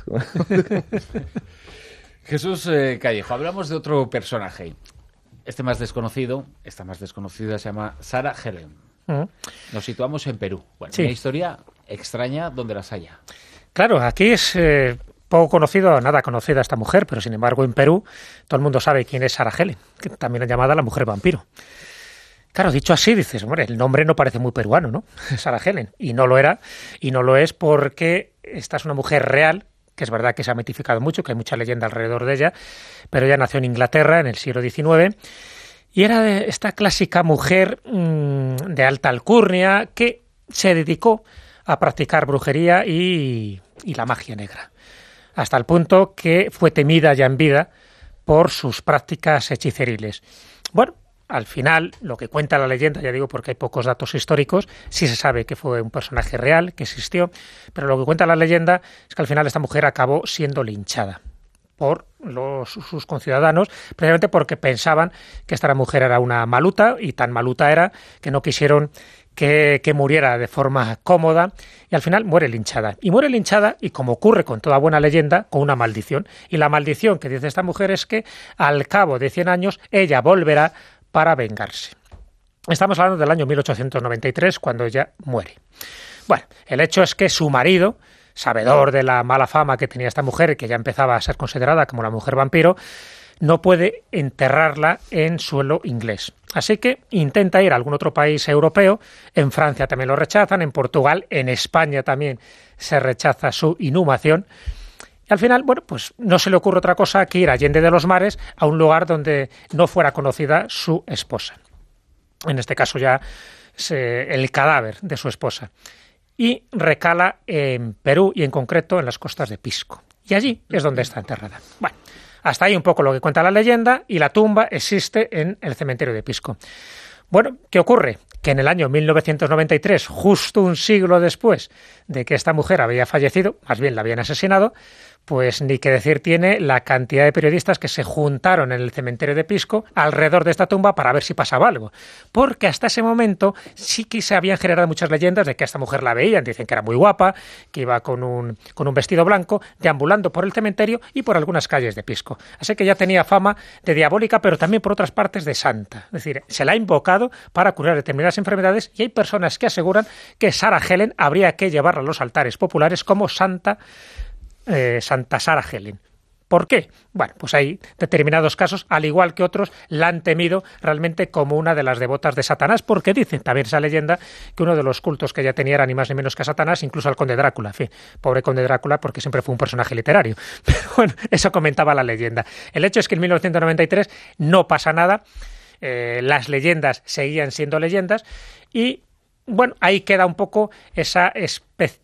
Jesús eh, Callejo, hablamos de otro personaje. Este más desconocido, esta más desconocida se llama Sarah Helen. Uh-huh. Nos situamos en Perú. Bueno, Sí. Una historia extraña donde las haya. Claro, aquí es eh, poco conocido, nada conocida esta mujer, pero sin embargo en Perú todo el mundo sabe quién es Sarah Helen, que también es llamada la mujer vampiro. Claro, dicho así, dices, hombre, el nombre no parece muy peruano, ¿no? Sarah Helen. Y no lo era, y no lo es porque esta es una mujer real, que es verdad que se ha mitificado mucho, que hay mucha leyenda alrededor de ella, pero ella nació en Inglaterra en el siglo diecinueve, y era de esta clásica mujer mmm, de alta alcurnia que se dedicó a practicar brujería y, y la magia negra, hasta el punto que fue temida ya en vida por sus prácticas hechiceriles. Bueno, al final, lo que cuenta la leyenda, ya digo porque hay pocos datos históricos, sí se sabe que fue un personaje real, que existió, pero lo que cuenta la leyenda es que al final esta mujer acabó siendo linchada por los, sus conciudadanos, precisamente porque pensaban que esta mujer era una maluta, y tan maluta era que no quisieron que, que muriera de forma cómoda, y al final muere linchada. Y muere linchada, y como ocurre con toda buena leyenda, con una maldición. Y la maldición que dice esta mujer es que al cabo de cien años ella volverá para vengarse. Estamos hablando del año mil ochocientos noventa y tres, cuando ella muere. Bueno, el hecho es que su marido, sabedor de la mala fama que tenía esta mujer, que ya empezaba a ser considerada como la mujer vampiro, no puede enterrarla en suelo inglés. Así que intenta ir a algún otro país europeo. En Francia también lo rechazan, en Portugal, en España también se rechaza su inhumación. Y al final, bueno, pues no se le ocurre otra cosa que ir a Allende de los Mares, a un lugar donde no fuera conocida su esposa. En este caso ya se, el cadáver de su esposa. Y recala en Perú, y en concreto en las costas de Pisco. Y allí es donde está enterrada. Bueno, hasta ahí un poco lo que cuenta la leyenda, y la tumba existe en el cementerio de Pisco. Bueno, ¿qué ocurre? Que en el año mil novecientos noventa y tres, justo un siglo después de que esta mujer había fallecido, más bien la habían asesinado, pues ni que decir tiene la cantidad de periodistas que se juntaron en el cementerio de Pisco alrededor de esta tumba para ver si pasaba algo. Porque hasta ese momento sí que se habían generado muchas leyendas de que a esta mujer la veían, dicen que era muy guapa, que iba con un, con un vestido blanco, deambulando por el cementerio y por algunas calles de Pisco. Así que ya tenía fama de diabólica, pero también por otras partes de santa. Es decir, se la ha invocado para curar determinadas enfermedades, y hay personas que aseguran que Sarah Helen habría que llevarla a los altares populares como santa Eh, Santa Sarah Helen. ¿Por qué? Bueno, pues hay determinados casos, al igual que otros, la han temido realmente como una de las devotas de Satanás, porque dicen también esa leyenda que uno de los cultos que ella tenía era ni más ni menos que a Satanás, incluso al conde Drácula. En fin, pobre conde Drácula, porque siempre fue un personaje literario. Pero bueno, eso comentaba la leyenda. El hecho es que en mil novecientos noventa y tres no pasa nada, eh, las leyendas seguían siendo leyendas, y bueno, ahí queda un poco esa especie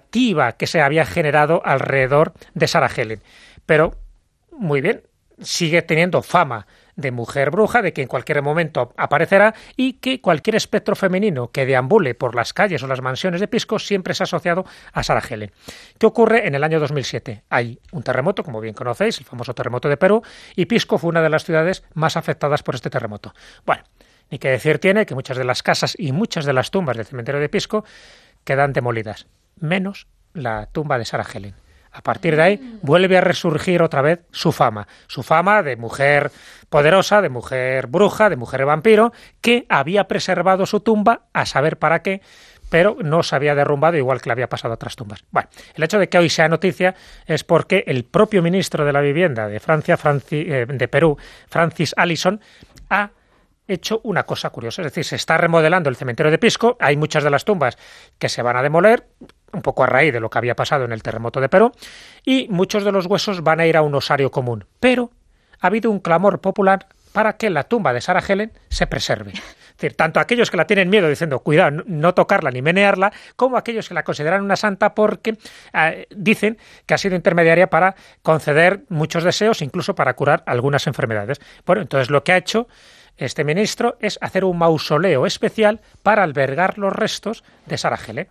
que se había generado alrededor de Sarah Helen. Pero, muy bien, sigue teniendo fama de mujer bruja, de que en cualquier momento aparecerá, y que cualquier espectro femenino que deambule por las calles o las mansiones de Pisco siempre se ha asociado a Sarah Helen. ¿Qué ocurre en el año dos mil siete? Hay un terremoto, como bien conocéis, el famoso terremoto de Perú, y Pisco fue una de las ciudades más afectadas por este terremoto. Bueno, ni que decir tiene que muchas de las casas y muchas de las tumbas del cementerio de Pisco quedan demolidas, menos la tumba de Sarah Helen. A partir de ahí vuelve a resurgir otra vez su fama, su fama de mujer poderosa, de mujer bruja, de mujer vampiro, que había preservado su tumba, a saber para qué, pero no se había derrumbado, igual que le había pasado a otras tumbas. Bueno, el hecho de que hoy sea noticia es porque el propio ministro de la Vivienda de Francia, Franci, eh, de Perú, Francis Allison, ha hecho una cosa curiosa, es decir, se está remodelando el cementerio de Pisco, hay muchas de las tumbas que se van a demoler, un poco a raíz de lo que había pasado en el terremoto de Perú, y muchos de los huesos van a ir a un osario común. Pero ha habido un clamor popular para que la tumba de Sarah Helen se preserve. Es decir, tanto aquellos que la tienen miedo diciendo, cuidado, no tocarla ni menearla, como aquellos que la consideran una santa porque eh, dicen que ha sido intermediaria para conceder muchos deseos, incluso para curar algunas enfermedades. Bueno, entonces lo que ha hecho este ministro es hacer un mausoleo especial para albergar los restos de Sarah Helen. Es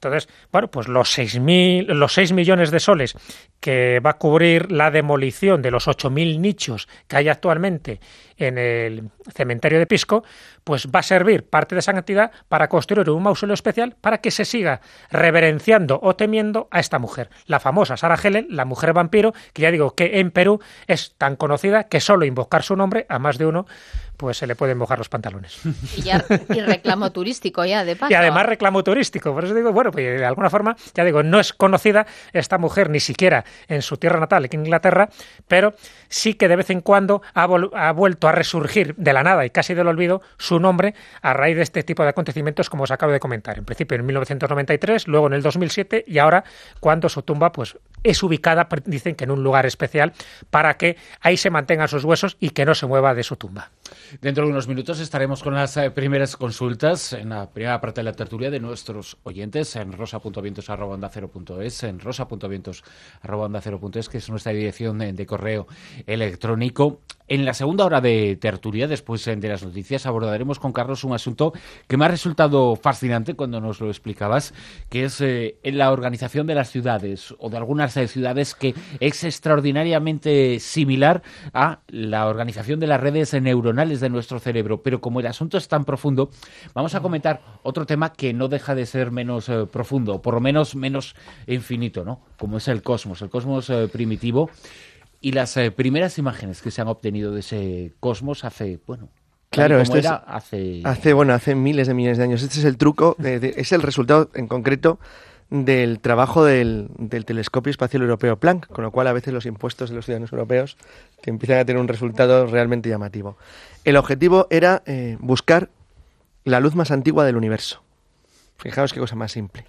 Entonces, bueno, pues los seis mil, los seis millones de soles que va a cubrir la demolición de los ocho mil nichos que hay actualmente en el cementerio de Pisco, pues va a servir parte de esa cantidad para construir un mausoleo especial para que se siga reverenciando o temiendo a esta mujer, la famosa Sarah Helen, la mujer vampiro, que ya digo que en Perú es tan conocida que solo invocar su nombre a más de uno pues se le pueden mojar los pantalones. Y, ya, y reclamo turístico ya, de paso. Y además reclamo turístico, por eso digo, bueno, pues de alguna forma, ya digo, no es conocida esta mujer ni siquiera en su tierra natal, aquí en Inglaterra, pero sí que de vez en cuando ha, vol- ha vuelto a resurgir de la nada y casi del olvido su nombre a raíz de este tipo de acontecimientos como os acabo de comentar. En principio en mil novecientos noventa y tres, luego en el dos mil siete y ahora cuando su tumba pues es ubicada, dicen que en un lugar especial, para que ahí se mantengan sus huesos y que no se mueva de su tumba. Dentro de unos minutos estaremos con las eh, primeras consultas en la primera parte de la tertulia de nuestros oyentes en rosa punto vientos arroba onda cero punto es, en rosa punto vientos arroba onda cero punto es, que es nuestra dirección de, de correo electrónico. En la segunda hora de tertulia, después de las noticias, abordaremos con Carlos un asunto que me ha resultado fascinante cuando nos lo explicabas, que es eh, en la organización de las ciudades, o de algunas eh, ciudades, que es extraordinariamente similar a la organización de las redes neuronales de nuestro cerebro. Pero como el asunto es tan profundo, vamos a comentar otro tema que no deja de ser menos eh, profundo, o por lo menos menos infinito, ¿no? Como es el cosmos, el cosmos eh, primitivo. Y las eh, primeras imágenes que se han obtenido de ese cosmos hace, bueno, claro, esto era, es, hace... hace, bueno, hace miles de millones de años. Este es el truco, de, de, es el resultado en concreto del trabajo del, del telescopio espacial europeo Planck, con lo cual a veces los impuestos de los ciudadanos europeos que empiezan a tener un resultado realmente llamativo. El objetivo era eh, buscar la luz más antigua del universo. Fijaos qué cosa más simple.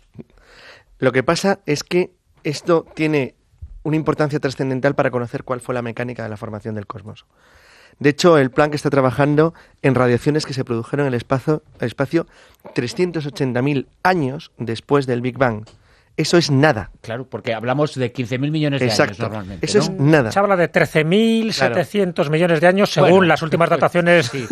Lo que pasa es que esto tiene una importancia trascendental para conocer cuál fue la mecánica de la formación del cosmos. De hecho, el Planck está trabajando en radiaciones que se produjeron en el espacio, el espacio trescientos ochenta mil años después del Big Bang. Eso es nada. Claro, porque hablamos de quince mil millones de Exacto. años normalmente. Eso ¿no? es nada. Se habla de trece mil setecientos claro. millones de años, según bueno, las últimas dataciones sí.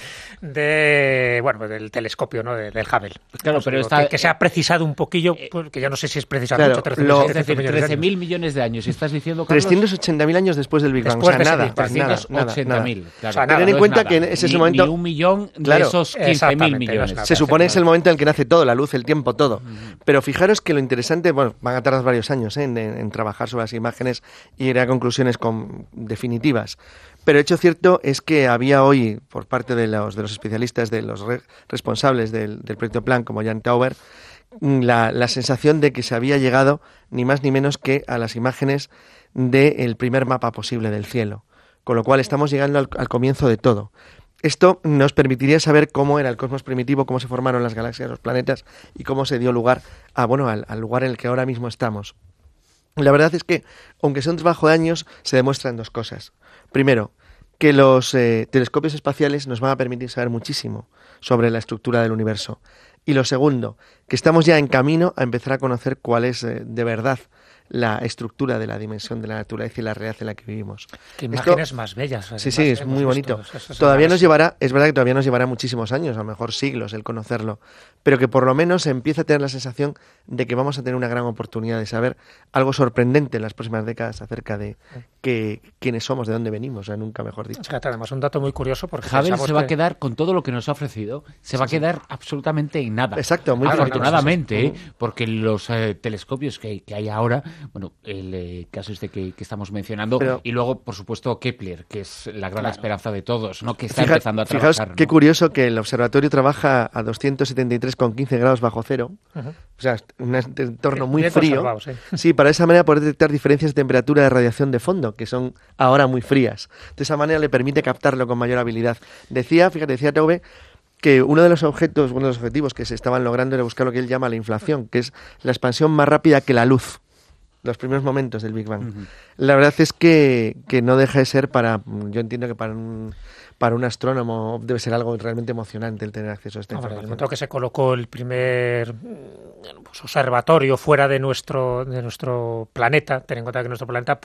de bueno del telescopio, ¿no? De, del Hubble. Claro, pues pero digo, está, que, que se ha precisado un poquillo, pues, que ya no sé si es precisar claro, mucho, trece mil, lo, es decir, trece mil millones de años. ¿Y estás diciendo, Carlos? trescientos ochenta mil años después del Big Bang. Después o sea, de nada, trescientos ochenta mil. Claro. O sea, ten en no cuenta es que ese es ni, el momento... Ni un millón de claro, esos quince mil millones. No se supone que es el momento en el que nace todo, la luz, el tiempo, todo. Uh-huh. Pero fijaros que lo interesante, bueno, van a tardar varios años ¿eh? en, en, en trabajar sobre las imágenes y llegar a conclusiones con, definitivas. Pero hecho cierto es que había hoy, por parte de los, de los especialistas, de los re, responsables del, del proyecto Planck, como Jan Tauber, la, la sensación de que se había llegado ni más ni menos que a las imágenes del primer mapa posible del cielo. Con lo cual estamos llegando al, al comienzo de todo. Esto nos permitiría saber cómo era el cosmos primitivo, cómo se formaron las galaxias, los planetas y cómo se dio lugar a, bueno, al, al lugar en el que ahora mismo estamos. La verdad es que, aunque sea un trabajo de años, se demuestran dos cosas. Primero, que los eh, telescopios espaciales nos van a permitir saber muchísimo sobre la estructura del universo. Y lo segundo, que estamos ya en camino a empezar a conocer cuál es eh, de verdad la estructura de la dimensión de la naturaleza y la realidad en la que vivimos. Qué imágenes Esto, más bellas. Además, sí, sí, es muy bonito. Visto, todavía nos llevará, es verdad que todavía nos llevará muchísimos años, a lo mejor siglos, el conocerlo, pero que por lo menos se empieza a tener la sensación de que vamos a tener una gran oportunidad de saber algo sorprendente en las próximas décadas acerca de que, quiénes somos, de dónde venimos, o sea, nunca mejor dicho. Fíjate, además, un dato muy curioso porque Hubble se va que... a quedar con todo lo que nos ha ofrecido, se va sí, a quedar sí. absolutamente en nada. Exacto, muy afortunadamente, claro, sí, sí. ¿eh? Porque los eh, telescopios que, que hay ahora, bueno, el eh, caso este que, que estamos mencionando, pero, y luego, por supuesto, Kepler, que es la gran claro. esperanza de todos, ¿no? Que está Fija, empezando a trabajar. Fijaos qué ¿no? curioso que el observatorio trabaja a doscientos setenta y tres coma quince grados bajo cero, uh-huh. o sea, un entorno muy Bien frío. Sí. sí, para esa manera poder detectar diferencias de temperatura de radiación de fondo, que son ahora muy frías. De esa manera le permite captarlo con mayor habilidad. Decía, fíjate, decía Taube, que uno de los objetos, uno de los objetivos que se estaban logrando era buscar lo que él llama la inflación, que es la expansión más rápida que la luz, los primeros momentos del Big Bang. Uh-huh. La verdad es que, que no deja de ser para, yo entiendo que para un, para un astrónomo debe ser algo realmente emocionante el tener acceso a esta información. En el momento que se colocó el primer pues, observatorio fuera de nuestro, de nuestro planeta, ten en cuenta que nuestro planeta por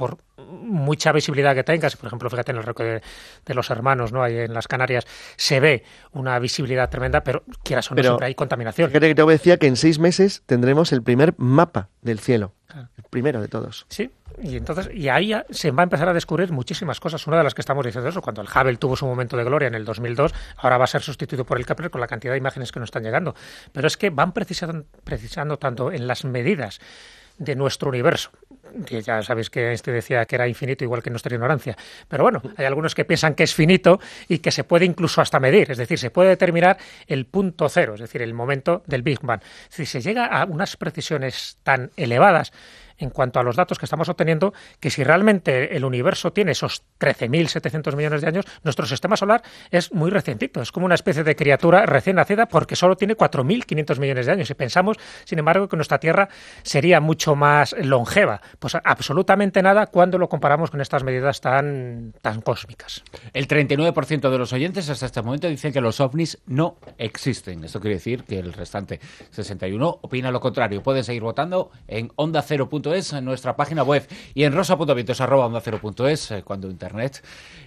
mucha visibilidad que tengas, por ejemplo, fíjate en el Roque de, de los Hermanos, ¿no? Ahí en las Canarias se ve una visibilidad tremenda, pero quieras o no, pero siempre hay contaminación. Fíjate que te decía que en seis meses tendremos el primer mapa del cielo, claro. El primero de todos. Sí, y entonces y ahí se va a empezar a descubrir muchísimas cosas. Una de las que estamos diciendo eso, cuando el Hubble tuvo su momento de gloria en el dos mil dos, ahora va a ser sustituido por el Kepler con la cantidad de imágenes que nos están llegando. Pero es que van precisando, precisando tanto en las medidas de nuestro universo. Que ya sabéis que este decía que era infinito, igual que nuestra ignorancia. Pero bueno, hay algunos que piensan que es finito y que se puede incluso hasta medir. Es decir, se puede determinar el punto cero, es decir, el momento del Big Bang. Es decir, se llega a unas precisiones tan elevadas en cuanto a los datos que estamos obteniendo, que si realmente el universo tiene esos trece mil setecientos millones de años, nuestro sistema solar es muy recientito, es como una especie de criatura recién nacida porque solo tiene cuatro mil quinientos millones de años. Y pensamos, sin embargo, que nuestra Tierra sería mucho más longeva. Pues absolutamente nada cuando lo comparamos con estas medidas tan, tan cósmicas. El treinta y nueve por ciento de los oyentes hasta este momento dicen que los ovnis no existen. Esto quiere decir que el restante sesenta y uno opina lo contrario. Pueden seguir votando en onda cero punto es, en nuestra página web, y en rosa punto vientos arroba onda cero punto es, eh, cuando internet.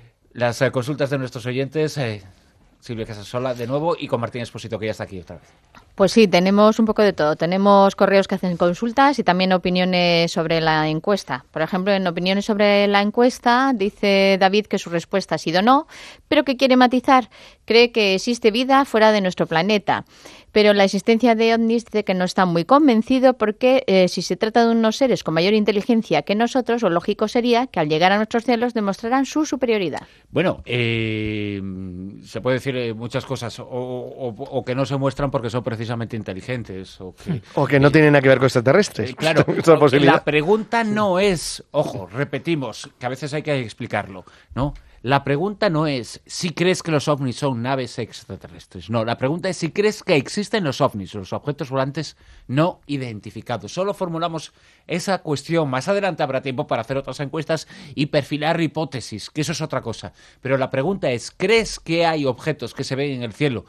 Las eh, consultas de nuestros oyentes, eh, Silvia Casasola de nuevo, y con Martín Expósito, que ya está aquí otra vez. Pues sí, tenemos un poco de todo. Tenemos correos que hacen consultas y también opiniones sobre la encuesta. Por ejemplo, en opiniones sobre la encuesta dice David que su respuesta ha sido no, pero que quiere matizar. Cree que existe vida fuera de nuestro planeta, pero la existencia de ovnis dice que no está muy convencido porque eh, si se trata de unos seres con mayor inteligencia que nosotros, lo lógico sería que al llegar a nuestros cielos demostraran su superioridad. Bueno, eh, se puede decir eh, muchas cosas, o, o, o que no se muestran porque son precisamente inteligentes, o que, o que no eh, tienen nada que ver con extraterrestres. Eh, claro, la pregunta no es, ojo, repetimos, que a veces hay que explicarlo, ¿no? La pregunta no es si crees que los ovnis son naves extraterrestres. No, la pregunta es si crees que existen los ovnis, los objetos volantes no identificados. Solo formulamos esa cuestión. Más adelante habrá tiempo para hacer otras encuestas y perfilar hipótesis, que eso es otra cosa. Pero la pregunta es, ¿crees que hay objetos que se ven en el cielo,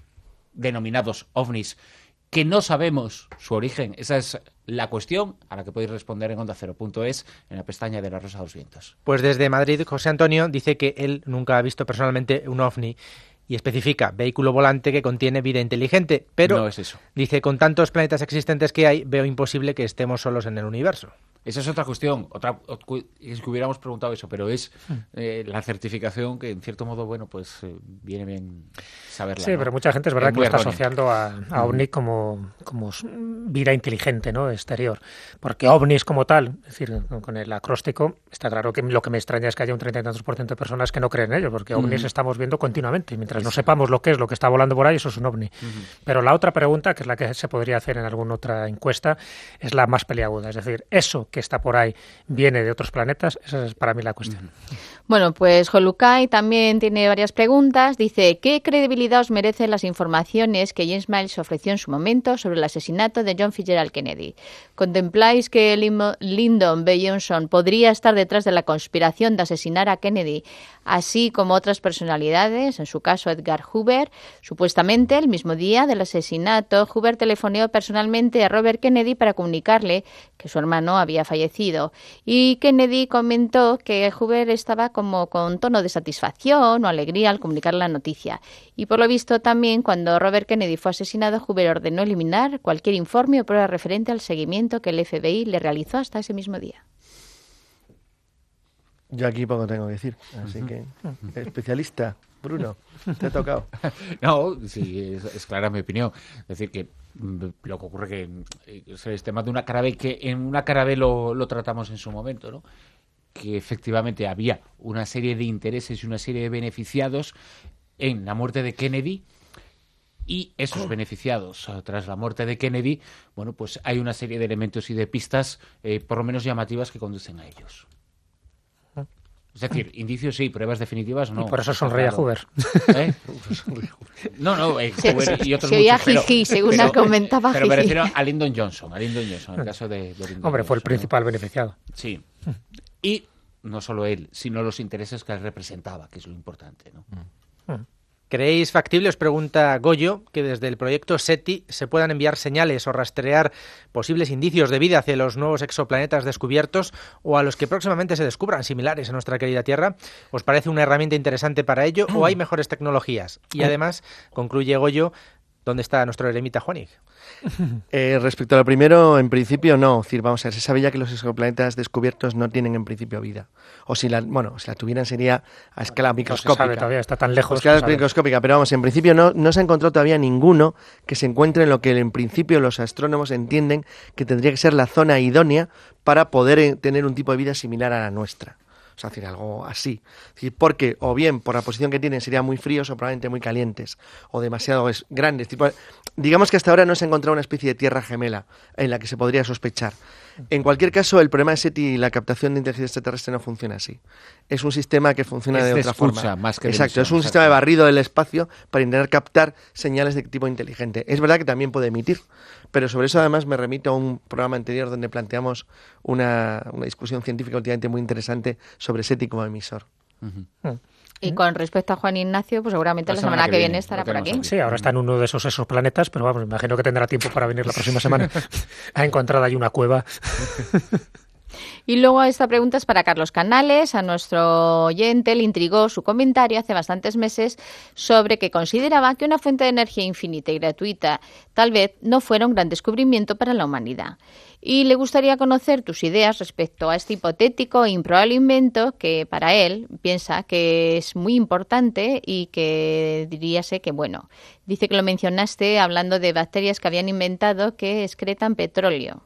denominados ovnis, que no sabemos su origen? Esa es la cuestión a la que podéis responder en onda cero punto es, en la pestaña de La Rosa de los Vientos. Pues desde Madrid, José Antonio dice que él nunca ha visto personalmente un ovni y especifica vehículo volante que contiene vida inteligente, pero no es eso. Dice, con tantos planetas existentes que hay, veo imposible que estemos solos en el universo. Esa es otra cuestión, otra es que hubiéramos preguntado eso, pero es eh, la certificación que en cierto modo, bueno, pues eh, viene bien saberla. Sí, ¿no? Pero mucha gente es verdad es que lo está erróneo. asociando a, a OVNI como, como vida inteligente, ¿no? Exterior. Porque OVNIs como tal, es decir, con el acróstico, está claro que lo que me extraña es que haya un treinta y tantos por ciento de personas que no creen en ello, porque OVNIs mm. estamos viendo continuamente, y mientras no sepamos lo que es, lo que está volando por ahí, eso es un OVNI. Mm. Pero la otra pregunta, que es la que se podría hacer en alguna otra encuesta, es la más peliaguda, es decir, eso que está por ahí viene de otros planetas, esa es para mí la cuestión. Bueno, pues Holukai también tiene varias preguntas. Dice, ¿qué credibilidad os merecen las informaciones que James Miles ofreció en su momento sobre el asesinato de John Fitzgerald Kennedy? ¿Contempláis que Lyndon B. Johnson podría estar detrás de la conspiración de asesinar a Kennedy, así como otras personalidades, en su caso Edgar Hoover? Supuestamente, el mismo día del asesinato, Hoover telefoneó personalmente a Robert Kennedy para comunicarle que su hermano había fallecido. Y Kennedy comentó que Hoover estaba como con tono de satisfacción o alegría al comunicar la noticia. Y por lo visto también cuando Robert Kennedy fue asesinado, Hoover ordenó eliminar cualquier informe o prueba referente al seguimiento que el F B I le realizó hasta ese mismo día. Yo aquí poco tengo que decir, así que especialista, Bruno, te ha tocado. No, sí, es, es clara mi opinión. Es decir, que lo que ocurre que es el tema de una cara B, que en una cara B lo, lo tratamos en su momento, ¿no? Que efectivamente había una serie de intereses y una serie de beneficiados en la muerte de Kennedy, y esos beneficiados tras la muerte de Kennedy, bueno, pues hay una serie de elementos y de pistas eh, por lo menos llamativas que conducen a ellos. Es decir, indicios sí, pruebas definitivas no. Y por eso sonreía claro. Hoover. ¿Eh? No, no, eh, Hoover y otros se oía muchos. Jiji, según pero, comentaba Pero jiji. me refiero a Lyndon Johnson, a Lyndon Johnson, en el caso de, de Lyndon Hombre, Johnson, fue el principal ¿no? beneficiado. Sí. Y no solo él, sino los intereses que él representaba, que es lo importante, ¿no? ¿Qué ¿Creéis factible, os pregunta Goyo, que desde el proyecto SETI se puedan enviar señales o rastrear posibles indicios de vida hacia los nuevos exoplanetas descubiertos o a los que próximamente se descubran similares a nuestra querida Tierra? ¿Os parece una herramienta interesante para ello o hay mejores tecnologías? Y además, concluye Goyo, ¿dónde está nuestro eremita Juanig? Eh, respecto a lo primero, en principio no. Es decir, vamos a ver, se sabe ya que los exoplanetas descubiertos no tienen en principio vida. O si la, bueno, si la tuvieran sería a escala microscópica. No se sabe todavía, está tan lejos. A escala microscópica, pero vamos, en principio no, no se ha encontrado todavía ninguno que se encuentre en lo que en principio los astrónomos entienden que tendría que ser la zona idónea para poder tener un tipo de vida similar a la nuestra. O sea, decir algo así. Es decir, porque o bien por la posición que tienen serían muy fríos o probablemente muy calientes o demasiado grandes. Tipo, digamos que hasta ahora no se ha encontrado una especie de tierra gemela en la que se podría sospechar. En cualquier caso, el problema de SETI y la captación de inteligencia extraterrestre no funciona así. Es un sistema que funciona es de, de otra escucha, forma. Más que Exacto, emisión, es un exacto. sistema de barrido del espacio para intentar captar señales de tipo inteligente. Es verdad que también puede emitir, pero sobre eso además me remito a un programa anterior donde planteamos una, una discusión científica últimamente muy interesante sobre SETI como emisor. Uh-huh. Y con respecto a Juan Ignacio, pues seguramente la, la semana, semana que viene, viene estará por aquí. aquí. Sí, ahora está en uno de esos exoplanetas, pero vamos, me imagino que tendrá tiempo para venir la próxima semana. Ha encontrado ahí una cueva. Y luego esta pregunta es para Carlos Canales. A nuestro oyente le intrigó su comentario hace bastantes meses sobre que consideraba que una fuente de energía infinita y gratuita tal vez no fuera un gran descubrimiento para la humanidad. Y le gustaría conocer tus ideas respecto a este hipotético e improbable invento que para él piensa que es muy importante y que diríase que, bueno, dice que lo mencionaste hablando de bacterias que habían inventado que excretan petróleo.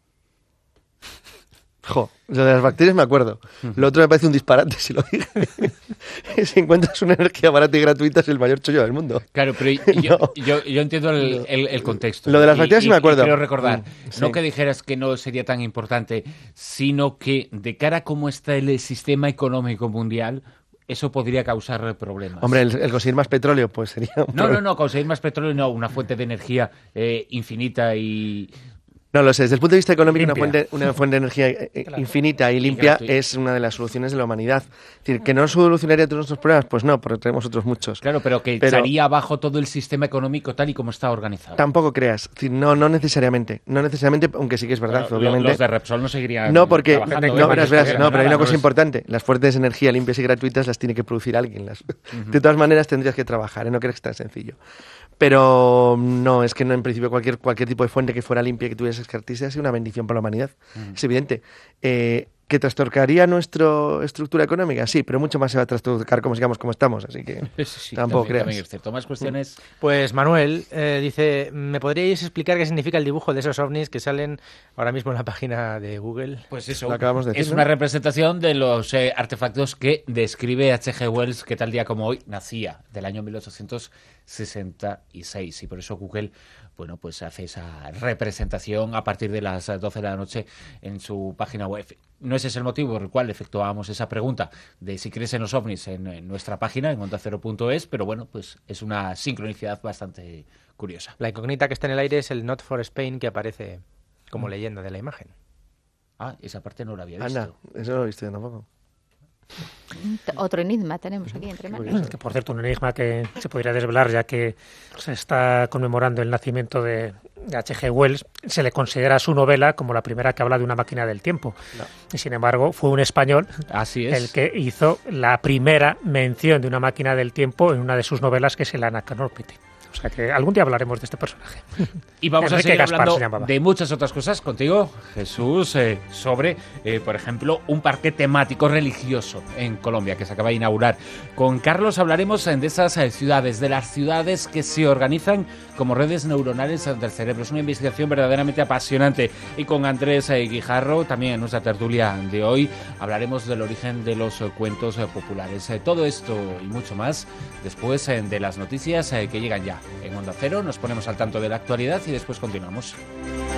Jo, lo de las bacterias me acuerdo. Lo otro me parece un disparate, si lo dije. Si encuentras una energía barata y gratuita es el mayor chollo del mundo. Claro, pero yo, no. yo, yo entiendo el, el, el contexto. Lo de las bacterias y, sí me acuerdo. Y quiero recordar, mm, sí. no que dijeras que no sería tan importante, sino que de cara a cómo está el sistema económico mundial, eso podría causar problemas. Hombre, el, el conseguir más petróleo, pues sería un No, no, no, conseguir más petróleo no, una fuente de energía eh, infinita y... No lo sé, desde el punto de vista económico una fuente, una fuente de energía eh, claro. infinita y limpia y es una de las soluciones de la humanidad. Es decir, ¿que no solucionaría todos nuestros problemas? Pues no, porque tenemos otros muchos. Claro, pero que pero, echaría abajo todo el sistema económico tal y como está organizado. Tampoco creas, es decir, no, no necesariamente, no necesariamente, aunque sí que es verdad, pero, obviamente. Los de Repsol no seguirían No, porque, no, no, verás, verás, no, pero hay una cosa importante, las fuentes de energía limpias y gratuitas las tiene que producir alguien. Las, uh-huh. De todas maneras tendrías que trabajar, ¿eh? No crees que es tan sencillo. Pero no, es que no, en principio cualquier cualquier tipo de fuente que fuera limpia y que tuviese expertise es una bendición para la humanidad. Mm. Es evidente. Eh, ¿Que trastorcaría nuestra estructura económica? Sí, pero mucho más se va a trastorcar como sigamos como estamos, así que sí, sí, tampoco también, creas. También es cierto. ¿Más cuestiones? Pues Manuel eh, dice, ¿me podríais explicar qué significa el dibujo de esos ovnis que salen ahora mismo en la página de Google? Pues eso, Lo acabamos de decir, es ¿no? una representación de los eh, artefactos que describe H G Wells, que tal día como hoy nacía, del año mil ochocientos sesenta y seis, y por eso Google, bueno, pues hace esa representación a partir de las doce de la noche en su página web. No ese es el motivo por el cual efectuábamos esa pregunta de si crees en los ovnis en, en nuestra página, en onda cero punto es, pero bueno, pues es una sincronicidad bastante curiosa. La incógnita que está en el aire es el Not for Spain que aparece como leyenda de la imagen. Ah, esa parte no la había visto. Anda, eso no lo he visto yo tampoco. Otro enigma tenemos aquí entre manos. Que por cierto, un enigma que se podría desvelar ya que se está conmemorando el nacimiento de H G Wells. Se le considera su novela como la primera que habla de una máquina del tiempo. No. Y sin embargo, fue un español Así es. el que hizo la primera mención de una máquina del tiempo en una de sus novelas, que es el Anacanópete. O sea que algún día hablaremos de este personaje. Y vamos Enrique a seguir Gaspar hablando de muchas otras cosas contigo, Jesús, eh, sobre, eh, por ejemplo, un parque temático religioso en Colombia que se acaba de inaugurar. Con Carlos hablaremos eh, de esas eh, ciudades, de las ciudades que se organizan como redes neuronales del cerebro. Es una investigación verdaderamente apasionante. Y con Andrés eh, Guijarro, también en nuestra tertulia de hoy, hablaremos del origen de los eh, cuentos eh, populares. Eh, todo esto y mucho más después eh, de las noticias eh, que llegan ya. En Onda Cero nos ponemos al tanto de la actualidad y después continuamos.